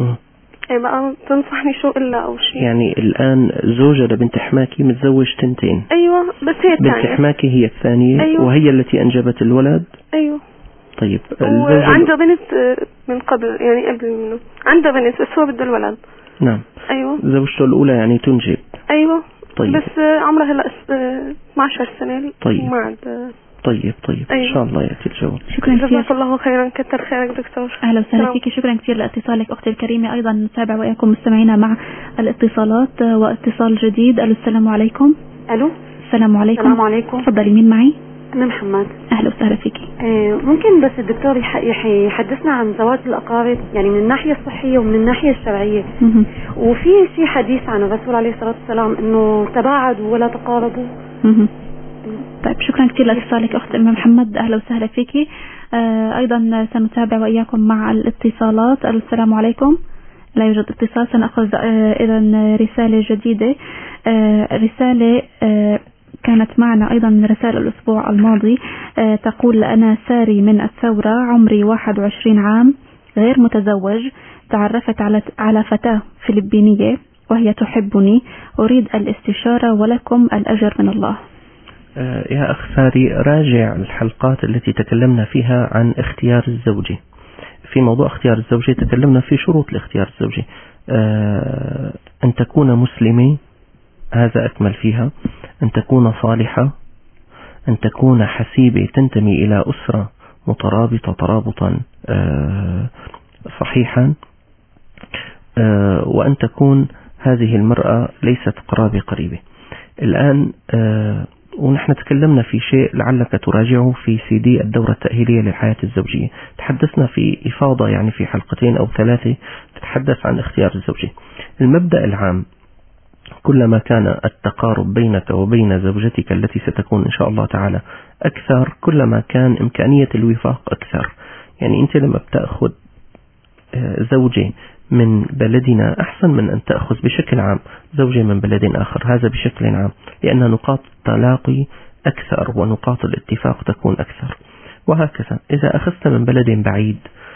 بقى تنصحني شو إلا أو شيء؟ يعني الآن زوجة لبنت حماكي متزوج 2. أيوة، بس هي الثانية. بنت حماكي هي الثانية. أيوة. وهي التي أنجبت الولد. أيوة. طيب عنده بنت من قبل يعني قبل منه، عنده بنت بس هو بده الولد. نعم. أيوة. زوجته الأولى يعني تنجب. أيوة. طيب. بس عمرها هلا 12 سنة. طيب. ما عاد. طيب. أيوة. إن شاء الله يأتي الجواب. شكرا كثير. جزاك الله خيرا. كتر خيرك دكتور. أهلا وسهلا فيك. شكرا كثير لاتصالك أختي الكريمة. أيضا نتابع وإياكم مستمعينا مع الاتصالات واتصال جديد. السلام عليكم. ألو. السلام عليكم. السلام عليكم. تفضلي، مين معي؟ أنا محمد. أهلا وسهلا فيك. ممكن بس الدكتور يحدثنا عن زواج الأقارب يعني من الناحية الصحية ومن الناحية الشرعية. وفي حديث عن الرسول عليه الصلاة والسلام إنه تباعدوا ولا تقاربوا. طيب شكرا كثير لاتصالك أخت أم محمد. أهلا وسهلا فيك. أيضا سنتابع وإياكم مع الاتصالات. السلام عليكم. لا يوجد اتصال. سنأخذ إذا رسالة جديدة. رسالة كانت معنا أيضا من رسائل الأسبوع الماضي. تقول: أنا ساري من الثورة، عمري 21 عام، غير متزوج، تعرفت على فتاة فلبينية وهي تحبني، أريد الاستشارة ولكم الأجر من الله. يا أخ ساري، راجع الحلقات التي تكلمنا فيها عن اختيار الزوجة. في موضوع اختيار الزوجة تكلمنا في شروط الاختيار الزوجي. أن تكون مسلمة، هذا أكمل فيها، أن تكون صالحة، أن تكون حسيبة تنتمي إلى أسرة مترابطة ترابطا صحيحا، وأن تكون هذه المرأة ليست قريبة. الآن ونحن تكلمنا في شيء لعلك تراجعه في CD الدورة التأهيلية للحياة الزوجية. تحدثنا في إفاضة يعني في حلقتين أو 3 تتحدث عن اختيار الزوجة. المبدأ العام كلما كان التقارب بينك وبين زوجتك التي ستكون إن شاء الله تعالى أكثر، كلما كان إمكانية الوفاق أكثر. يعني أنت لما بتأخذ زوجة من بلدنا أحسن من أن تأخذ بشكل عام زوجة من بلد آخر، هذا بشكل عام، لأن نقاط التلاقي أكثر ونقاط الاتفاق تكون أكثر. وهكذا إذا أخذت من بلد بعيد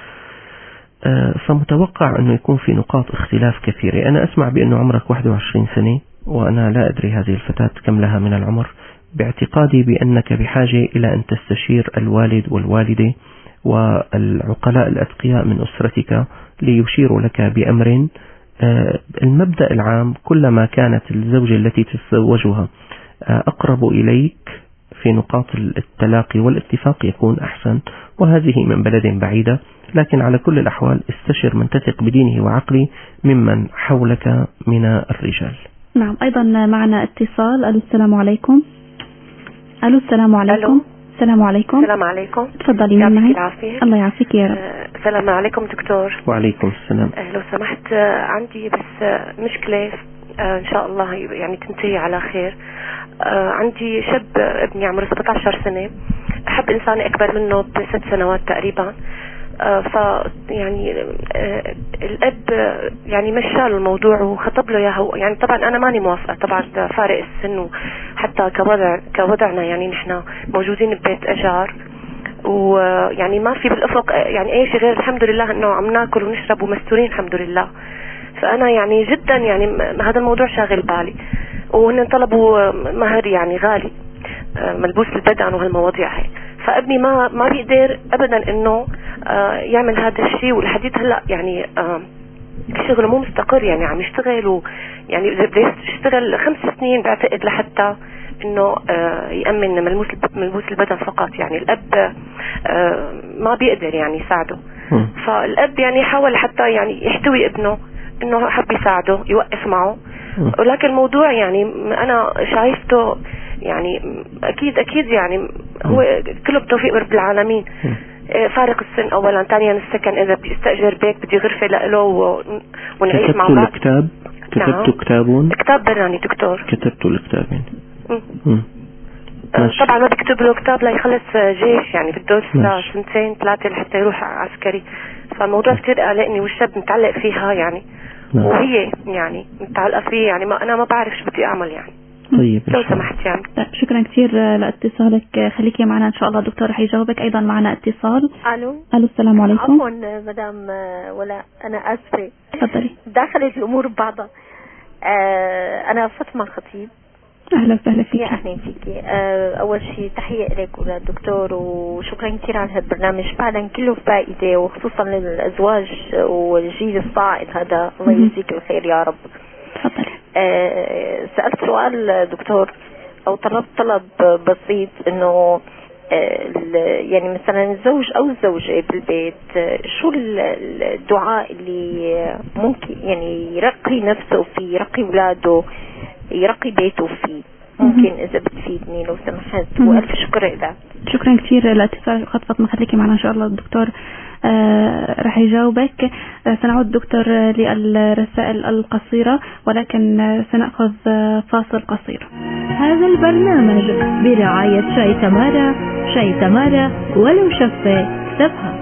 فمتوقع أنه يكون في نقاط اختلاف كثيرة. أنا أسمع بأنه عمرك 21 سنة وأنا لا أدري هذه الفتاة كم لها من العمر. باعتقادي بأنك بحاجة إلى أن تستشير الوالد والوالدة والعقلاء الأتقياء من أسرتك ليشيروا لك بأمر. المبدأ العام كلما كانت الزوجة التي تتزوجها أقرب إليك في نقاط التلاقي والاتفاق يكون أحسن، وهذه من بلد بعيدة. لكن على كل الأحوال استشر من تثق بدينه وعقله ممن حولك من الرجال. نعم. أيضا معنا اتصال. السلام عليكم. السلام عليكم. السلام عليكم. السلام عليكم. تفضلي من معي. الله يعافيك يا رب. السلام عليكم دكتور. وعليكم السلام. لو سمحت عندي بس مشكلة إن شاء الله يعني تنتهي على خير. عندي شاب ابني عمره 17 سنة، أحب إنسان أكبر منه ب6 سنوات تقريبا. يعني الأب يعني مشى له الموضوع وخطب له إياه. يعني طبعا أنا ماني موافقة، طبعا فارق السن، وحتى كوضعنا يعني نحن موجودين ببيت أجار، ويعني ما في بالأفق يعني أي شيء غير الحمد لله إنه عم ناكل ونشرب ومستورين الحمد لله. فأنا يعني جدا يعني هذا الموضوع شاغل بالي، وهن طلبوا مهر يعني غالي ملبوس البدن وهالمواضيع هاي. فابني ما بيقدر ابدا انه يعمل هذا الشيء. والحديث هلا يعني شغله مو مستقر، يعني عم يشتغل، ويعني اذا بده يشتغل 5 سنين بعتقد لحتى انه يأمن ملبوس البدن فقط. يعني الاب ما بيقدر يعني يساعده. فالاب يعني حاول حتى يعني يحتوي ابنه، انه حب يساعده يوقف معه، ولكن الموضوع يعني انا شايفته يعني اكيد يعني هو كله بتوفيق رب العالمين. فارق السن اولا، ثانيا السكن اذا بيستاجر بيت بدي غرفه له ونعيش مع بعض. كتبتوا كتابون؟ كتاب براني دكتور. كتبتوا الكتابين. طبعا ما بكتب له كتاب لا يخلص جيش، يعني بده 2 3 لحتى يروح عسكري. فالموضوع كثير قلقني، والشاب متعلق فيها يعني. وهي يعني متعلقه فيه، يعني ما بعرف شو بدي اعمل يعني. طيب لو سمحت يعني. شكرا كثير لاتصالك. خليكي معنا ان شاء الله دكتور رح يجاوبك. ايضا معنا اتصال. الو. السلام عليكم. عفوا مدام ولا انا اسفه. تفضلي. دخلت الامور ببعضها. انا فاطمه الخطيب. اهلا وسهلا فيك. يا اهلا فيكي. اول شيء تحيه لك وللدكتور، وشكرا كثير على هالبرنامج، فعلا كله فائده، وخصوصا للازواج والجيل الصاعد هذا. الله يجزيك الخير يا رب. تفضلي. سألت سؤال دكتور، او طلب بسيط، انه يعني مثلا الزوج او الزوجة بالبيت شو الدعاء اللي ممكن يعني يرقي نفسه فيه، يرقي اولاده، يرقي بيته فيه، ممكن اذا بتفيدني لو سمحت. والف شكر لك. شكرا كثير لاتصالك اخت فاطمه. خليكي معنا ان شاء الله الدكتور راح يجاوبك. سنعود دكتور للرسائل القصيرة، ولكن سنأخذ فاصل قصير. هذا البرنامج برعاية شاي تمارا. شاي تمارا ولو شفة سبها.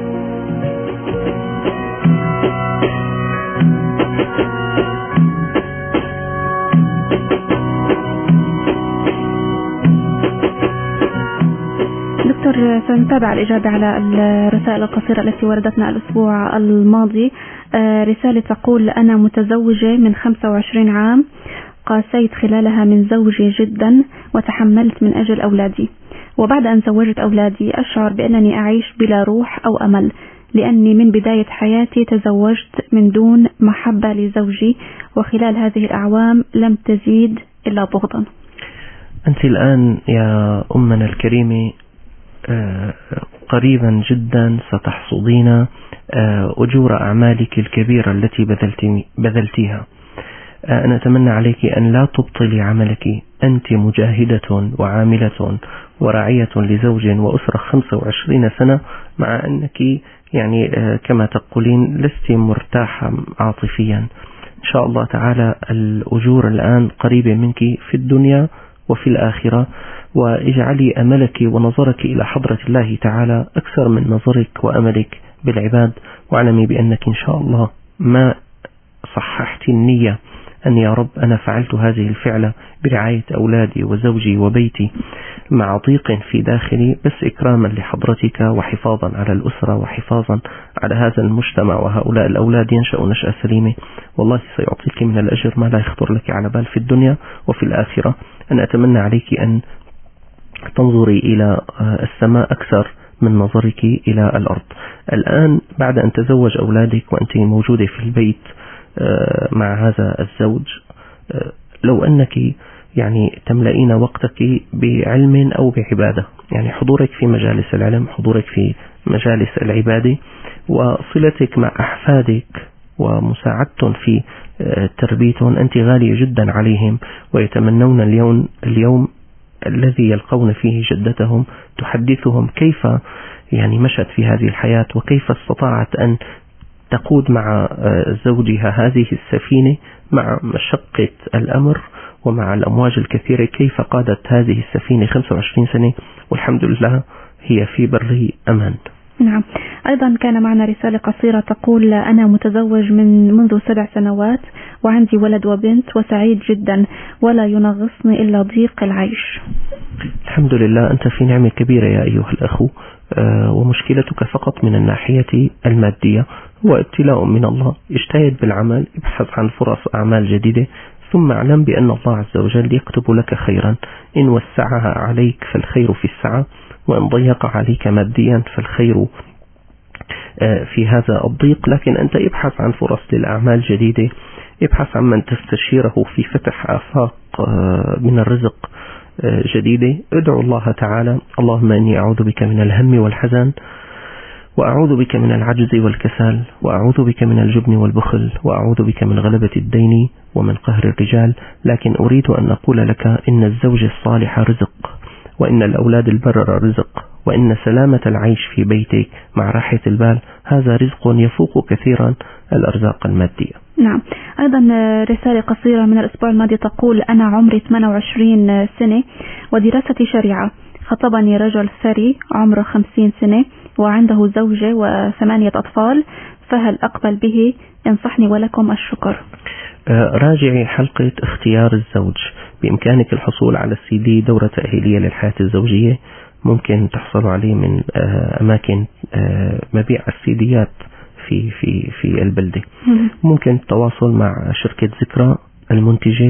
دكتور سنتابع الإجابة على الرسائل القصيرة التي وردتنا الأسبوع الماضي. رسالة تقول: أنا متزوجة من 25 عام، قاسيت خلالها من زوجي جدا وتحملت من أجل أولادي، وبعد أن زوجت أولادي أشعر بأنني أعيش بلا روح أو أمل، لأني من بداية حياتي تزوجت من دون محبة لزوجي، وخلال هذه الأعوام لم تزيد إلا بغضا. أنت الآن يا أمنا الكريمة قريبا جدا ستحصدين أجور أعمالك الكبيرة التي بذلتيها. أنا أتمنى عليك أن لا تبطلي عملك. أنت مجاهدة وعاملة وراعية لزوج وأسرة 25 سنة، مع أنك يعني كما تقولين لست مرتاحة عاطفيا. إن شاء الله تعالى الأجور الآن قريبة منك في الدنيا وفي الآخرة، واجعلي أملك ونظرك إلى حضرة الله تعالى أكثر من نظرك وأملك بالعباد، واعلمي بأنك إن شاء الله ما صححت النية أن يا رب أنا فعلت هذه الفعلة برعاية أولادي وزوجي وبيتي مع ضيق في داخلي، بس إكراما لحضرتك وحفاظا على الأسرة وحفاظا على هذا المجتمع وهؤلاء الأولاد ينشأوا نشأة سليمة. والله سيعطيك من الأجر ما لا يخطر لك على بال في الدنيا وفي الآخرة. أنا أتمنى عليك أن تنظري إلى السماء أكثر من نظرك إلى الأرض. الآن بعد أن تزوج أولادك وأنت موجودة في البيت مع هذا الزوج، لو أنك يعني تملئين وقتك بعلم أو بعبادة، يعني حضورك في مجالس العلم، حضورك في مجالس العبادة، وصلتك مع أحفادك ومساعدتهم في تربيتهم، أنت غالية جدا عليهم ويتمنون اليوم الذي يلقون فيه جدتهم تحدثهم كيف يعني مشت في هذه الحياة وكيف استطاعت أن تقود مع زوجها هذه السفينة مع مشقة الأمر ومع الأمواج الكثيرة، كيف قادت هذه السفينة 25 سنة والحمد لله هي في بر أمان. نعم. أيضا كان معنا رسالة قصيرة تقول: أنا متزوج منذ 7 سنوات وعندي ولد وبنت وسعيد جدا ولا ينغصني إلا ضيق العيش. الحمد لله، أنت في نعمة كبيرة يا أيها الأخو، ومشكلتك فقط من الناحية المادية، هو ابتلاء من الله. اجتهد بالعمل، ابحث عن فرص أعمال جديدة، ثم اعلم بأن الله عز وجل يكتب لك خيرا. إن وسعها عليك فالخير في السعة، وإن ضيق عليك ماديا فالخير في هذا الضيق. لكن أنت ابحث عن فرص للأعمال جديدة، ابحث عن من تستشيره في فتح آفاق من الرزق جديدة. ادعو الله تعالى: اللهم إني أعوذ بك من الهم والحزن، وأعوذ بك من العجز والكسل، وأعوذ بك من الجبن والبخل، وأعوذ بك من غلبة الدين ومن قهر الرجال. لكن أريد أن أقول لك إن الزوج الصالح رزق، وإن الأولاد البرر رزق، وإن سلامة العيش في بيتك مع راحة البال هذا رزق يفوق كثيرا الأرزاق المادية. نعم. أيضا رسالة قصيرة من الأسبوع الماضي تقول: أنا عمري 28 سنة ودراستي شريعة. خطبني رجل ثري عمره 50 سنة وعنده زوجة و8 أطفال، فهل أقبل به؟ انصحني ولكم الشكر. راجعي حلقة اختيار الزوج. بإمكانك الحصول على CD دورة تأهيلية للحياة الزوجية، ممكن تحصلوا عليه من أماكن مبيع السيديات في البلدة. ممكن التواصل مع شركة ذكرى المنتجة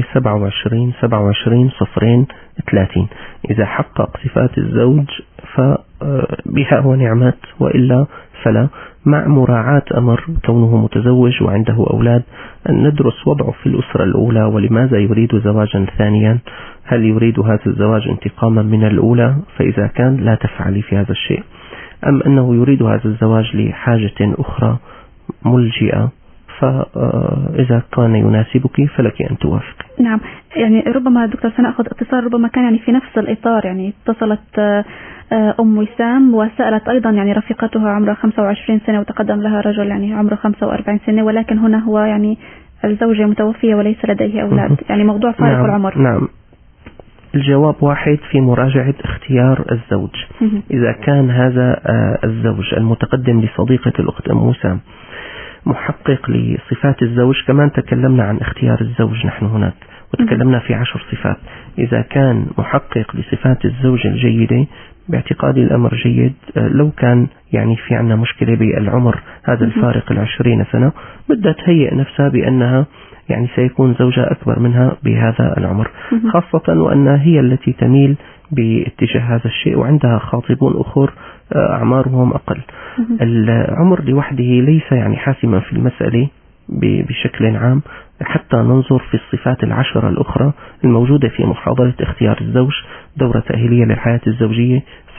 27-27-030. إذا حقق صفات الزوج فبها ونعمت، وإلا فلا، مع مراعاة أمر كونه متزوج وعنده أولاد، أن ندرس وضعه في الأسرة الأولى ولماذا يريد زواجا ثانيا. هل يريد هذا الزواج انتقاما من الأولى؟ فإذا كان لا تفعلي في هذا الشيء. أم أنه يريد هذا الزواج لحاجة أخرى ملجئة، فإذا كان يناسبك فلك أن توافق. نعم. يعني ربما دكتور سنأخذ اتصال ربما كان يعني في نفس الإطار. يعني اتصلت أم وسام وسألت أيضا يعني رفيقتها عمرها 25 سنة وتقدم لها رجل يعني عمره 45 سنة، ولكن هنا هو يعني الزوجة متوفية وليس لديه أولاد، يعني موضوع فارق العمر. نعم. الجواب واحد في مراجعة اختيار الزوج. إذا كان هذا الزوج المتقدم لصديقة الأخت أم وسام محقق لصفات الزوج، كمان تكلمنا عن اختيار الزوج نحن هناك وتكلمنا في 10 صفات. إذا كان محقق لصفات الزوج الجيدة، باعتقادي الأمر جيد. لو كان يعني في عنا مشكلة بالعمر، هذا الفارق 20 سنة، بدها تهيئ نفسها بأنها يعني سيكون زوجها أكبر منها بهذا العمر، خاصة وأنها هي التي تميل باتجاه هذا الشيء، وعندها خاطبون أخر أعمارهم أقل. العمر لوحده ليس يعني حاسما في المسألة، بشكل عام حتى ننظر في الصفات 10 الأخرى الموجودة في محاضرة اختيار الزوج دورة تأهيلية للحياة الزوجية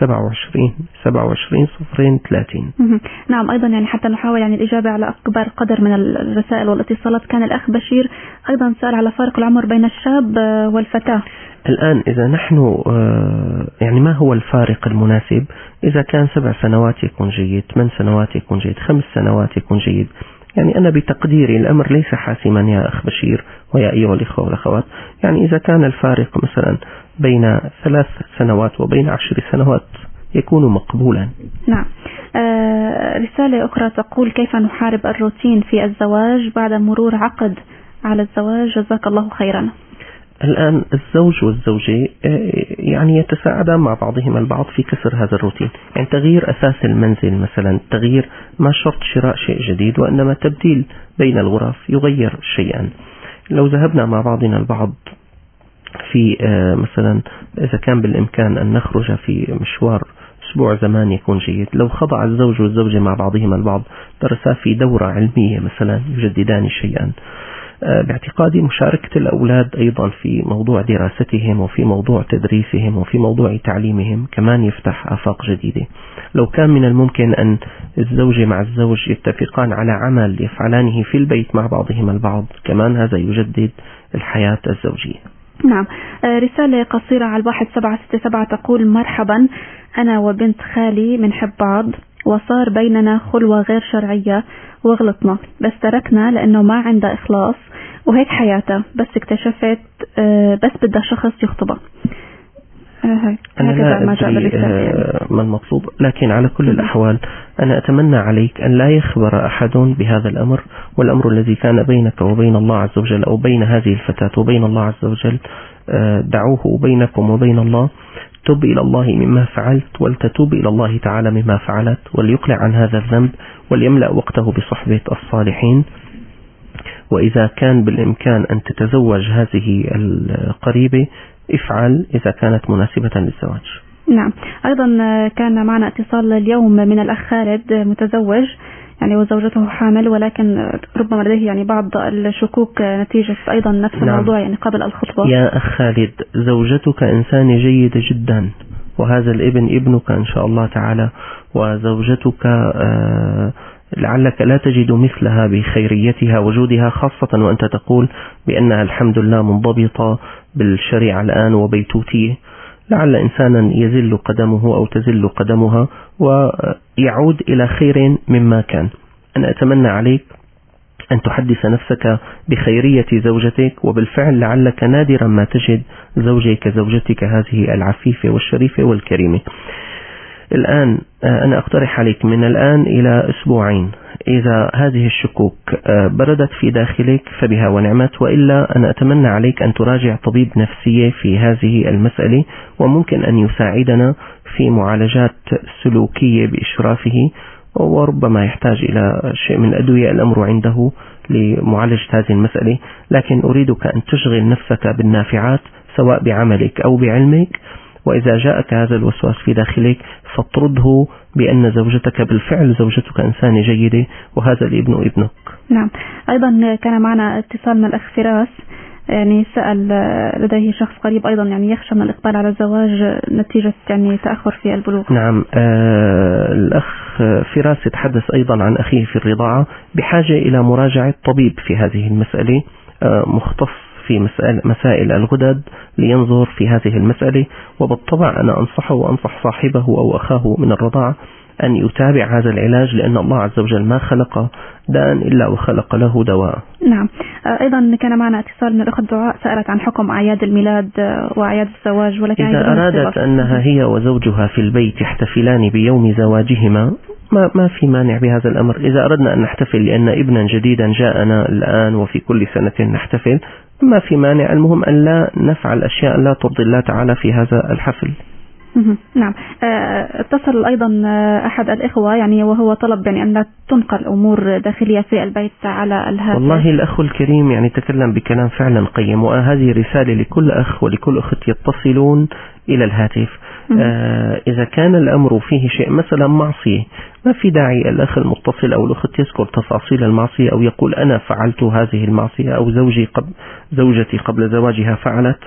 27/27/30. نعم، أيضا يعني حتى نحاول يعني الإجابة على أكبر قدر من الرسائل والاتصالات. كان الأخ بشير أيضا سأل على فارق العمر بين الشاب والفتاة. الآن إذا نحن يعني ما هو الفارق المناسب؟ إذا كان 7 سنوات يكون جيد، 8 سنوات يكون جيد، 5 سنوات يكون جيد. يعني أنا بتقديري الأمر ليس حاسما يا أخ بشير ويا أيها الإخوة والأخوات. يعني إذا كان الفارق مثلا بين 3 سنوات وبين 10 سنوات يكون مقبولا. نعم. رسالة أخرى تقول: كيف نحارب الروتين في الزواج بعد مرور عقد على الزواج؟ جزاك الله خيرا. الآن الزوج والزوجة يعني يتساعدان مع بعضهما البعض في كسر هذا الروتين. يعني تغيير أساس المنزل مثلا، تغيير ما شرط شراء شيء جديد وإنما تبديل بين الغرف يغير شيئا. لو ذهبنا مع بعضنا البعض في مثلا إذا كان بالإمكان أن نخرج في مشوار أسبوع زمان يكون جيد. لو خضع الزوج والزوجة مع بعضهما البعض درسا في دورة علمية مثلا يجددان شيئا. باعتقادي مشاركة الأولاد أيضا في موضوع دراستهم وفي موضوع تدريسهم وفي موضوع تعليمهم كمان يفتح آفاق جديدة. لو كان من الممكن أن الزوجة مع الزوج يتفقان على عمل يفعلانه في البيت مع بعضهما البعض كمان هذا يجدد الحياة الزوجية. نعم. رسالة قصيرة على 1767 تقول: مرحبا، أنا وبنت خالي بنحب بعض وصار بيننا خلوة غير شرعية وغلطنا، بس تركنا لأنه ما عنده إخلاص وهيك حياتها، بس اكتشفت بس بدها شخص يخطبها. أنا لا أدري ما المطلوب، لكن على كل الأحوال أنا أتمنى عليك أن لا يخبر أحد بهذا الأمر، والأمر الذي كان بينك وبين الله عز وجل أو بين هذه الفتاة وبين الله عز وجل دعوه بينكم وبين الله. تب إلى الله مما فعلت ولتتوب إلى الله تعالى مما فعلت، وليقلع عن هذا الذنب وليملأ وقته بصحبة الصالحين. وإذا كان بالإمكان أن تتزوج هذه القريبة افعل إذا كانت مناسبة للزواج. نعم. أيضا كان معنا اتصال اليوم من الأخ خالد متزوج يعني وزوجته حامل، ولكن ربما لديه يعني بعض الشكوك نتيجة أيضا نفس الموضوع يعني قبل الخطبة. يا أخ خالد، زوجتك إنسانة جيدة جدا، وهذا الابن ابنك إن شاء الله تعالى، وزوجتك لعلك لا تجد مثلها بخيريتها وجودها، خاصة وأنت تقول بأنها الحمد لله منضبطة بالشريعة الآن وبيتوتية. لعل إنسانا يزل قدمه أو تزل قدمها ويعود إلى خير مما كان. أنا أتمنى عليك أن تحدث نفسك بخيرية زوجتك، وبالفعل لعلك نادرا ما تجد زوجة كزوجتك هذه العفيفة والشريفة والكريمة. الآن أنا أقترح عليك من الآن إلى 2 أسبوع إذا هذه الشكوك بردت في داخلك فبها ونعمت، وإلا أنا أتمنى عليك أن تراجع طبيب نفسية في هذه المسألة، وممكن أن يساعدنا في معالجات سلوكية بإشرافه، وربما يحتاج إلى شيء من الأدوية الأمر عنده لمعالجة هذه المسألة. لكن أريدك أن تشغل نفسك بالنافعات سواء بعملك أو بعلمك، وإذا جاءك هذا الوسواس في داخلك فاطرده بأن زوجتك بالفعل زوجتك إنسانة جيدة وهذا الابن ابنك. نعم. أيضا كان معنا اتصال من الأخ فراس، يعني سأل لديه شخص قريب أيضا يعني يخشى من الإقبال على الزواج نتيجة يعني تأخر في البلوغ. نعم. الأخ فراس يتحدث أيضا عن أخيه في الرضاعة، بحاجة إلى مراجعة طبيب في هذه المسألة مختص في مسائل الغدد لينظر في هذه المسألة. وبالطبع أنا أنصحه وأنصح صاحبه أو أخاه من الرضاعة أن يتابع هذا العلاج، لأن الله عز وجل ما خلق داء إلا وخلق له دواء. نعم. أيضا كان معنا اتصال من الأخت دعاء، سألت عن حكم أعياد الميلاد وأعياد الزواج، ولكن إذا أرادت أنها هي وزوجها في البيت يحتفلان بيوم زواجهما ما في مانع بهذا الأمر. إذا أردنا أن نحتفل لأن ابنا جديدا جاءنا الآن وفي كل سنة نحتفل ما في مانع، المهم أن لا نفعل أشياء لا ترضي الله تعالى في هذا الحفل. نعم. اتصل أيضا أحد الإخوة يعني وهو طلب يعني أن لا تنقل أمور داخلية في البيت على الهاتف. والله الأخ الكريم يعني تكلم بكلام فعلا قيم، وهذه رسالة لكل أخ ولكل أخت يتصلون إلى الهاتف. إذا كان الأمر فيه شيء مثلا معصية، ما في داعي الأخ المتصل أو الأخت يذكر تفاصيل المعصية أو يقول أنا فعلت هذه المعصية أو زوجتي قبل زواجها فعلت،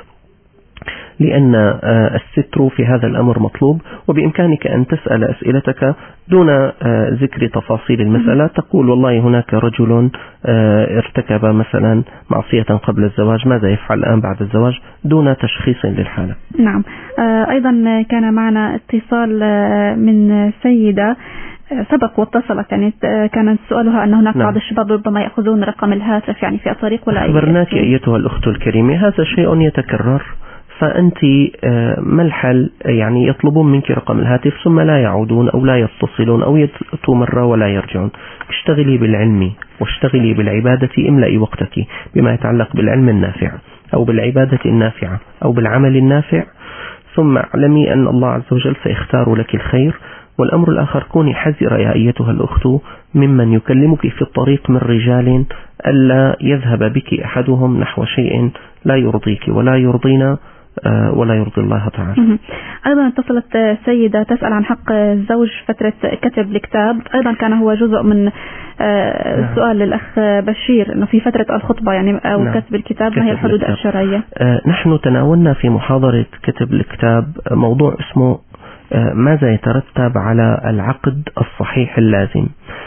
لأن الستر في هذا الأمر مطلوب. وبإمكانك أن تسأل أسئلتك دون ذكر تفاصيل المسألة، تقول والله هناك رجل ارتكب مثلا معصية قبل الزواج، ماذا يفعل الآن بعد الزواج، دون تشخيص للحالة. نعم. أيضا كان معنا اتصال من سيدة سبق واتصلت، يعني كان سؤالها أن هناك بعض الشباب ربما يأخذون رقم الهاتف يعني في الطريق ولا أخبرناك أيتها الأخت الكريمة هذا شيء يتكرر، فأنت ما الحل؟ يعني يطلبون منك رقم الهاتف ثم لا يعودون أو لا يتصلون أو يأتوا مرة ولا يرجعون. اشتغلي بالعلم واشتغلي بالعبادة، املئي وقتك بما يتعلق بالعلم النافع أو بالعبادة النافعة أو بالعمل النافع، ثم اعلمي أن الله عز وجل سيختار لك الخير. والأمر الآخر، كوني حذرة يا أيتها الأخت ممن يكلمك في الطريق من رجال ألا يذهب بك أحدهم نحو شيء لا يرضيك ولا يرضينا ولا يرضي الله تعالى. أيضا اتصلت سيدة تسأل عن حق الزوج فترة كتب الكتاب، أيضا كان هو جزء من السؤال للأخ بشير أنه في فترة الخطبة يعني أو كتب الكتاب ما هي الحدود الشرعية. نحن تناولنا في محاضرة كتب الكتاب موضوع اسمه ماذا يترتب على العقد الصحيح اللازم.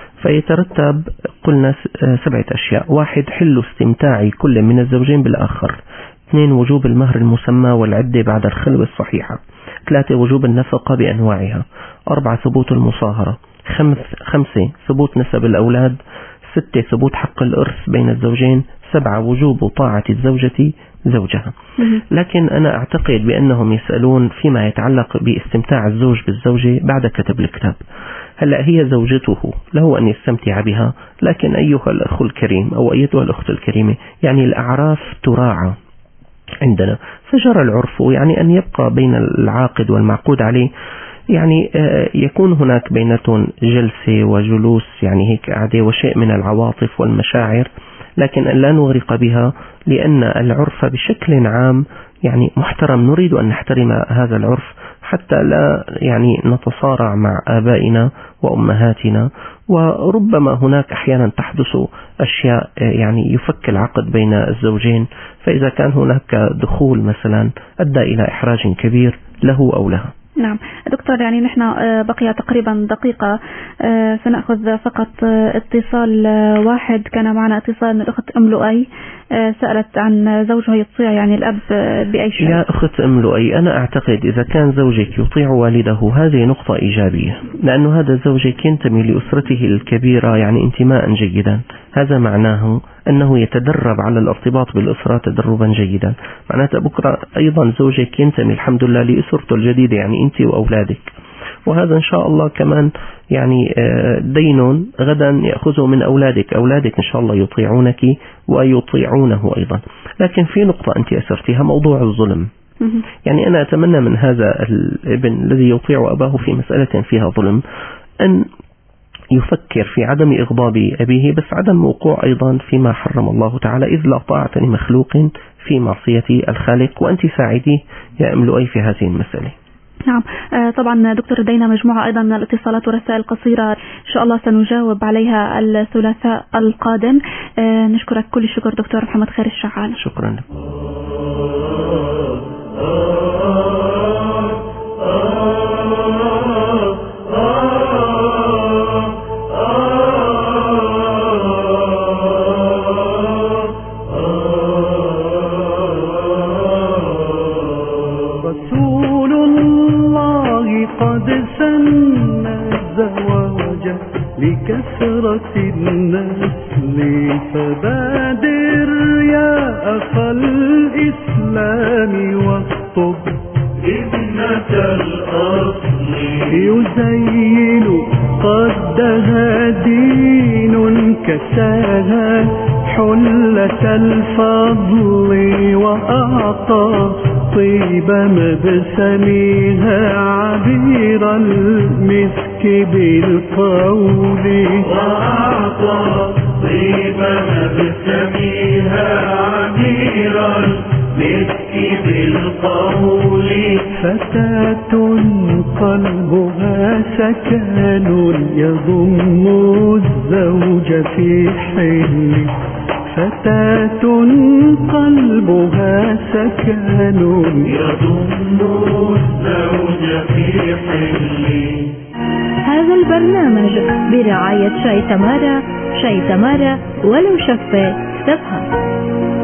فيترتب قلنا 7 أشياء: 1 حل استمتاع كل من الزوجين بالآخر، 2 وجوب المهر المسمى والعدة بعد الخلوة الصحيحة، 3 وجوب النفقة بأنواعها، 4 ثبوت المصاهرة، 5 ثبوت نسب الأولاد، 6 ثبوت حق الإرث بين الزوجين، 7 وجوب طاعة الزوجة زوجها. لكن أنا أعتقد بأنهم يسألون فيما يتعلق باستمتاع الزوج بالزوجة بعد كتب الكتاب. هلأ هي زوجته له أن يستمتع بها، لكن أيها الأخ الكريم أو أيتها الأخت الكريمة، يعني الأعراف تراعى عندنا، فجرى العرف يعني أن يبقى بين العاقد والمعقود عليه يعني يكون هناك بينتهم جلسة وجلوس يعني هيك قعدة وشيء من العواطف والمشاعر، لكن أن لا نغرق بها، لأن العرف بشكل عام يعني محترم، نريد أن نحترم هذا العرف حتى لا يعني نتصارع مع آبائنا وأمهاتنا. وربما هناك أحيانا تحدث أشياء يعني يفك العقد بين الزوجين، فإذا كان هناك دخول مثلا أدى إلى إحراج كبير له أو لها. نعم دكتور، يعني نحن بقي تقريبا دقيقة، سنأخذ فقط اتصال واحد. كان معنا اتصال من الأخت أم لؤي، سألت عن زوجها يطيع يعني الأب بأي شيء. يا أخت أم لؤي، أنا أعتقد إذا كان زوجك يطيع والده هذه نقطة إيجابية، لأن هذا زوجك ينتمي لأسرته الكبيرة يعني انتماء جيدا، هذا معناه أنه يتدرب على الارتباط بالأسرة تدربا جيدا، معناته بكرة أيضا زوجك ينتمي الحمد لله لأسرته الجديدة يعني أنت وأولادك، وهذا إن شاء الله كمان يعني دين غدا يأخذه من أولادك إن شاء الله يطيعونك ويطيعونه أيضا. لكن في نقطة أنت أسرتها، موضوع الظلم. يعني أنا أتمنى من هذا الابن الذي يطيع أباه في مسألة فيها ظلم أن يفكر في عدم إغضاب أبيه، بس عدم وقوع أيضا فيما حرم الله تعالى، إذ لا طاعة لمخلوق في معصية الخالق، وأنت ساعديه يا أم لؤي في هذه المسألة. نعم طبعا دكتور، لدينا مجموعة أيضا من الاتصالات ورسائل قصيرة إن شاء الله سنجاوب عليها الثلاثاء القادم. نشكرك كل الشكر دكتور محمد خير الشعال. شكرا لك. لكثرة النسل فبادر يا أخ الإسلام واخطب ابنة الأصل يزين قدها دين كساها حلة الفضل وأعطى طيب مبسمها عبير المسك بالقول وأعطى طيب مبسمها عبير المسك بالقول فتاة قلبها سكن يضم الزوج في حل فتاة قلبها سكن يضم الزوج في حل. هذا البرنامج برعاية شاي تمارا. شاي تمارا ولو شفة تفهم.